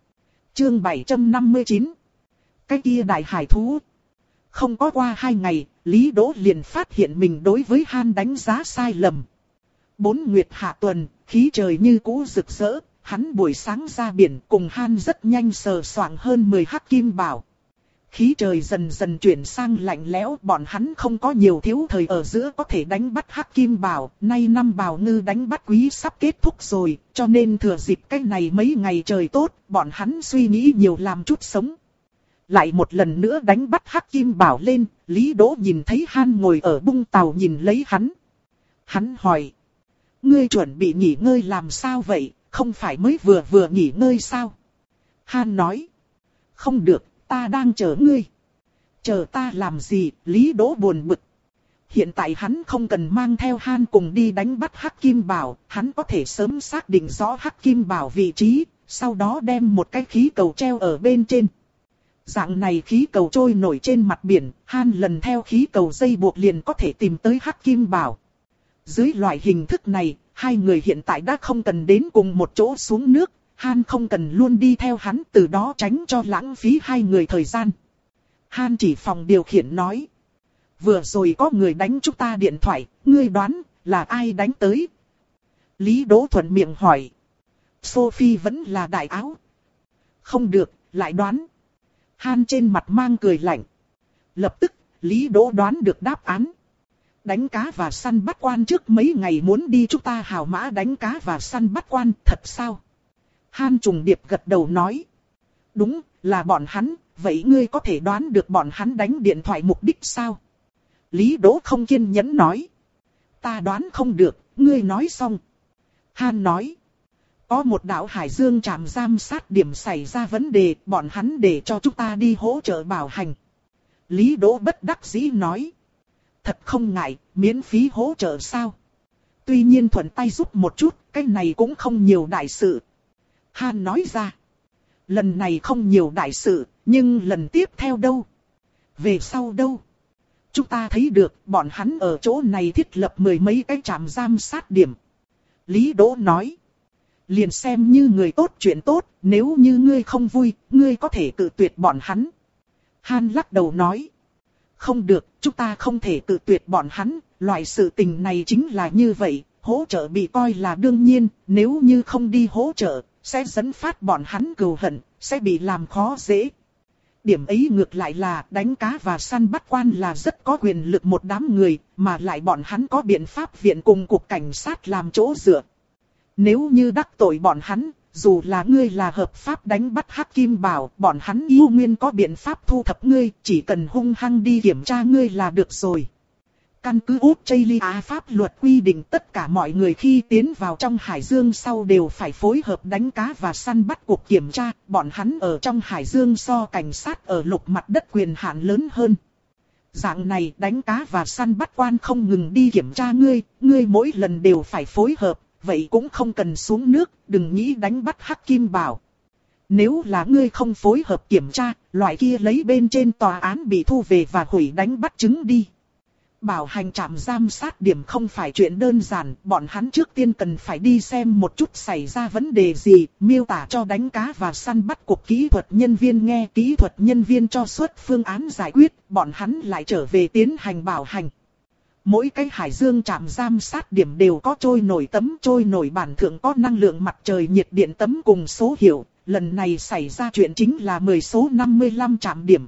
Chương bảy trăm năm mươi chín. Cái kia đại hải thú. Không có qua hai ngày, Lý Đỗ liền phát hiện mình đối với Han đánh giá sai lầm. Bốn nguyệt hạ tuần, khí trời như cũ rực rỡ, hắn buổi sáng ra biển cùng Han rất nhanh sờ soạng hơn mười hắc kim bảo. Khí trời dần dần chuyển sang lạnh lẽo, bọn hắn không có nhiều thiếu thời ở giữa có thể đánh bắt hắc kim bảo, nay năm bào ngư đánh bắt quý sắp kết thúc rồi, cho nên thừa dịp cái này mấy ngày trời tốt, bọn hắn suy nghĩ nhiều làm chút sống. Lại một lần nữa đánh bắt hắc kim bảo lên, Lý Đỗ nhìn thấy Han ngồi ở bung tàu nhìn lấy hắn. Hắn hỏi, ngươi chuẩn bị nghỉ ngơi làm sao vậy, không phải mới vừa vừa nghỉ ngơi sao? Han nói, không được. Ta đang chờ ngươi. Chờ ta làm gì? Lý Đỗ buồn bực. Hiện tại hắn không cần mang theo Han cùng đi đánh bắt hắc kim bảo, hắn có thể sớm xác định rõ hắc kim bảo vị trí, sau đó đem một cái khí cầu treo ở bên trên. Dạng này khí cầu trôi nổi trên mặt biển, Han lần theo khí cầu dây buộc liền có thể tìm tới hắc kim bảo. Dưới loại hình thức này, hai người hiện tại đã không cần đến cùng một chỗ xuống nước, Han không cần luôn đi theo hắn, từ đó tránh cho lãng phí hai người thời gian. Han chỉ phòng điều khiển nói. Vừa rồi có người đánh chúng ta điện thoại, ngươi đoán là ai đánh tới? Lý Đỗ thuận miệng hỏi. Sophie vẫn là đại áo. Không được, lại đoán. Han trên mặt mang cười lạnh. Lập tức, Lý Đỗ đoán được đáp án. Đánh cá và săn bắt quan trước mấy ngày muốn đi chúng ta hào mã đánh cá và săn bắt quan, thật sao? Han trùng điệp gật đầu nói. Đúng, là bọn hắn, vậy ngươi có thể đoán được bọn hắn đánh điện thoại mục đích sao? Lý Đỗ không kiên nhẫn nói. Ta đoán không được, ngươi nói xong. Han nói. Có một đảo Hải Dương trạm giám sát điểm xảy ra vấn đề, bọn hắn để cho chúng ta đi hỗ trợ bảo hành. Lý Đỗ bất đắc dĩ nói. Thật không ngại, miễn phí hỗ trợ sao? Tuy nhiên thuận tay giúp một chút, cái này cũng không nhiều đại sự. Han nói ra. Lần này không nhiều đại sự, nhưng lần tiếp theo đâu? Về sau đâu? Chúng ta thấy được bọn hắn ở chỗ này thiết lập mười mấy cái trạm giám sát điểm. Lý Đỗ nói. Liền xem như người tốt chuyện tốt, nếu như ngươi không vui, ngươi có thể cự tuyệt bọn hắn. Han lắc đầu nói. Không được, chúng ta không thể cự tuyệt bọn hắn, loại sự tình này chính là như vậy, hỗ trợ bị coi là đương nhiên, nếu như không đi hỗ trợ, sẽ dẫn phát bọn hắn cừu hận, sẽ bị làm khó dễ. Điểm ấy ngược lại là đánh cá và săn bắt quan là rất có quyền lực một đám người, mà lại bọn hắn có biện pháp viện cùng cục cảnh sát làm chỗ dựa. Nếu như đắc tội bọn hắn, dù là ngươi là hợp pháp đánh bắt Hắc Kim Bảo, bọn hắn yêu nguyên có biện pháp thu thập ngươi, chỉ cần hung hăng đi kiểm tra ngươi là được rồi. Căn cứ Australia pháp luật quy định tất cả mọi người khi tiến vào trong Hải Dương sau đều phải phối hợp đánh cá và săn bắt cuộc kiểm tra, bọn hắn ở trong Hải Dương so cảnh sát ở lục mặt đất quyền hạn lớn hơn. Dạng này đánh cá và săn bắt quan không ngừng đi kiểm tra ngươi, ngươi mỗi lần đều phải phối hợp. Vậy cũng không cần xuống nước, đừng nghĩ đánh bắt Hắc Kim Bảo. Nếu là ngươi không phối hợp kiểm tra, loại kia lấy bên trên tòa án bị thu về và hủy đánh bắt chứng đi. Bảo hành trạm giám sát điểm không phải chuyện đơn giản, bọn hắn trước tiên cần phải đi xem một chút xảy ra vấn đề gì, miêu tả cho đánh cá và săn bắt cục kỹ thuật nhân viên nghe, kỹ thuật nhân viên cho xuất phương án giải quyết, bọn hắn lại trở về tiến hành bảo hành. Mỗi cái Hải Dương trạm giám sát điểm đều có trôi nổi tấm, trôi nổi bản thượng có năng lượng mặt trời nhiệt điện tấm cùng số hiệu, lần này xảy ra chuyện chính là mười số năm mươi lăm trạm điểm.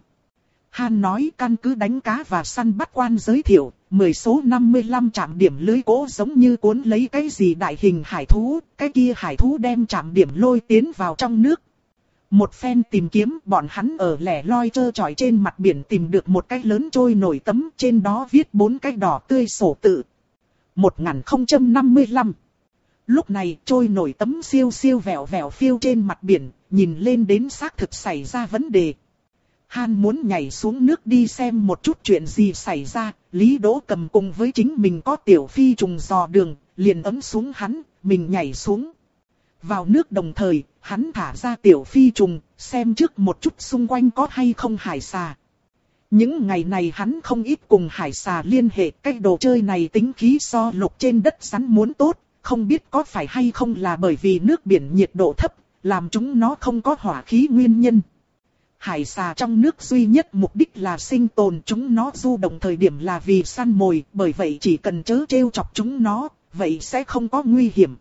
Han nói căn cứ đánh cá và săn bắt quan giới thiệu, mười số năm mươi lăm trạm điểm lưới gỗ giống như cuốn lấy cái gì đại hình hải thú, cái kia hải thú đem trạm điểm lôi tiến vào trong nước. Một phen tìm kiếm, bọn hắn ở lẻ loi trơ trọi trên mặt biển tìm được một cái lớn trôi nổi tấm, trên đó viết bốn cái đỏ tươi sổ tự. một nghìn không trăm năm mươi lăm. Lúc này trôi nổi tấm siêu siêu vẹo vẹo phiêu trên mặt biển, nhìn lên đến xác thực xảy ra vấn đề. Han muốn nhảy xuống nước đi xem một chút chuyện gì xảy ra, Lý Đỗ cầm cùng với chính mình có tiểu phi trùng dò đường, liền ấm xuống hắn, mình nhảy xuống. Vào nước đồng thời, hắn thả ra tiểu phi trùng, xem trước một chút xung quanh có hay không hải xà. Những ngày này hắn không ít cùng hải xà liên hệ, cái đồ chơi này tính khí so lục trên đất rắn muốn tốt, không biết có phải hay không là bởi vì nước biển nhiệt độ thấp, làm chúng nó không có hỏa khí nguyên nhân. Hải xà trong nước duy nhất mục đích là sinh tồn, chúng nó du động thời điểm là vì săn mồi, bởi vậy chỉ cần chớ trêu chọc chúng nó, vậy sẽ không có nguy hiểm.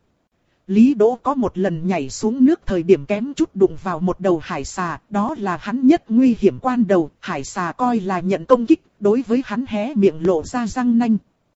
Lý Đỗ có một lần nhảy xuống nước thời điểm kém chút đụng vào một đầu hải xà, đó là hắn nhất nguy hiểm quan đầu, hải xà coi là nhận công kích, đối với hắn hé miệng lộ ra răng nanh.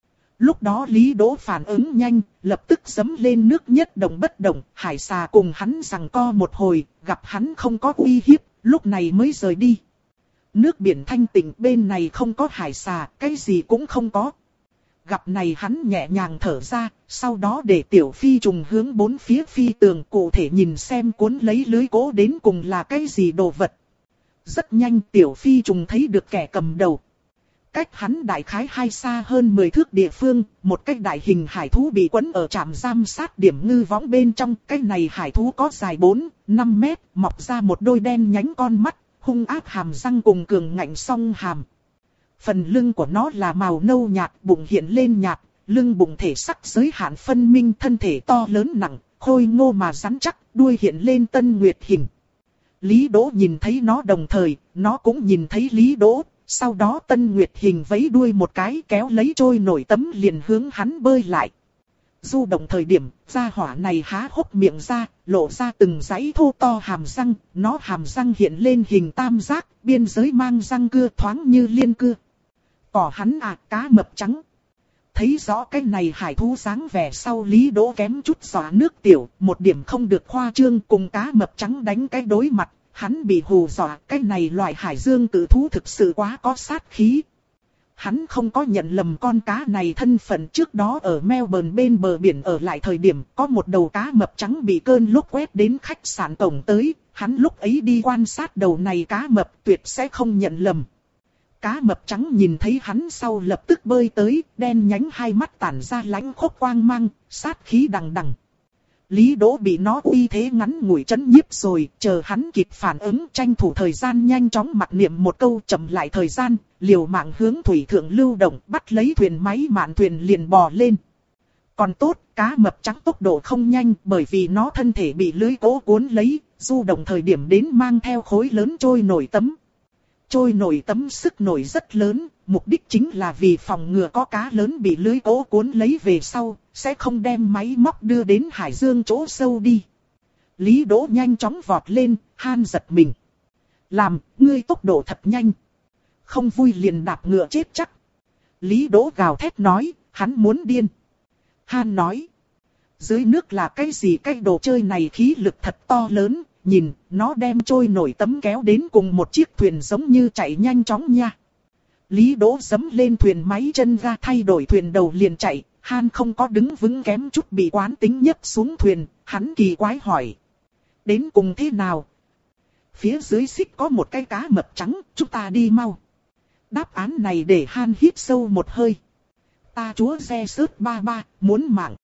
Lúc đó Lý Đỗ phản ứng nhanh, lập tức giẫm lên nước nhất động bất động, hải xà cùng hắn giằng co một hồi, gặp hắn không có uy hiếp, lúc này mới rời đi. Nước biển thanh tịnh, bên này không có hải xà, cái gì cũng không có. Gặp này hắn nhẹ nhàng thở ra, sau đó để tiểu phi trùng hướng bốn phía phi tường, cụ thể nhìn xem cuốn lấy lưới gỗ đến cùng là cái gì đồ vật. Rất nhanh tiểu phi trùng thấy được kẻ cầm đầu. Cách hắn đại khái hai xa hơn mười thước địa phương, một cái đại hình hải thú bị quấn ở trạm giám sát điểm ngư võng bên trong. Cái này hải thú có dài bốn, năm mét, mọc ra một đôi đen nhánh con mắt, hung ác hàm răng cùng cường ngạnh song hàm. Phần lưng của nó là màu nâu nhạt, bụng hiện lên nhạt, lưng bụng thể sắc giới hạn phân minh, thân thể to lớn nặng, khôi ngô mà rắn chắc, đuôi hiện lên tân nguyệt hình. Lý Đỗ nhìn thấy nó đồng thời, nó cũng nhìn thấy Lý Đỗ, sau đó tân nguyệt hình vẫy đuôi một cái kéo lấy trôi nổi tấm liền hướng hắn bơi lại. Du động thời điểm, gia hỏa này há hốc miệng ra, lộ ra từng dãy thô to hàm răng, nó hàm răng hiện lên hình tam giác, biên giới mang răng cưa thoáng như liên cưa. Cỏ hắn à, cá mập trắng. Thấy rõ cái này hải thú dáng vẻ sau, Lý Đỗ kém chút xóa nước tiểu, một điểm không được khoa trương, cùng cá mập trắng đánh cái đối mặt, hắn bị hù dọa, cái này loại hải dương cự thú thực sự quá có sát khí. Hắn không có nhận lầm con cá này thân phận, trước đó ở Melbourne bên bờ biển ở lại thời điểm, có một đầu cá mập trắng bị cơn lốc quét đến khách sạn cổng tới, hắn lúc ấy đi quan sát đầu này cá mập tuyệt sẽ không nhận lầm. Cá mập trắng nhìn thấy hắn sau lập tức bơi tới, đen nhánh hai mắt tản ra lãnh khốc quang mang, sát khí đằng đằng. Lý Đỗ bị nó uy thế ngắn ngủi chấn nhiếp rồi, chờ hắn kịp phản ứng tranh thủ thời gian nhanh chóng mặc niệm một câu chậm lại thời gian, liều mạng hướng thủy thượng lưu động, bắt lấy thuyền máy mạn thuyền liền bò lên. Còn tốt, cá mập trắng tốc độ không nhanh bởi vì nó thân thể bị lưới cố cuốn lấy, du động thời điểm đến mang theo khối lớn trôi nổi tấm. Trôi nổi tấm sức nổi rất lớn, mục đích chính là vì phòng ngừa có cá lớn bị lưới cố cuốn lấy về sau, sẽ không đem máy móc đưa đến hải dương chỗ sâu đi. Lý Đỗ nhanh chóng vọt lên, Han giật mình. Làm, ngươi tốc độ thật nhanh. Không vui liền đạp ngựa chết chắc. Lý Đỗ gào thét nói, hắn muốn điên. Han nói, dưới nước là cái gì, cái đồ chơi này khí lực thật to lớn. Nhìn, nó đem trôi nổi tấm kéo đến cùng một chiếc thuyền giống như chạy nhanh chóng nha. Lý Đỗ giẫm lên thuyền máy chân ga thay đổi thuyền đầu liền chạy, Han không có đứng vững kém chút bị quán tính nhấc xuống thuyền, hắn kỳ quái hỏi. Đến cùng thế nào? Phía dưới xích có một cái cá mập trắng, chúng ta đi mau. Đáp án này để Han hít sâu một hơi. Ta chúa xe sớt ba ba, muốn mạng.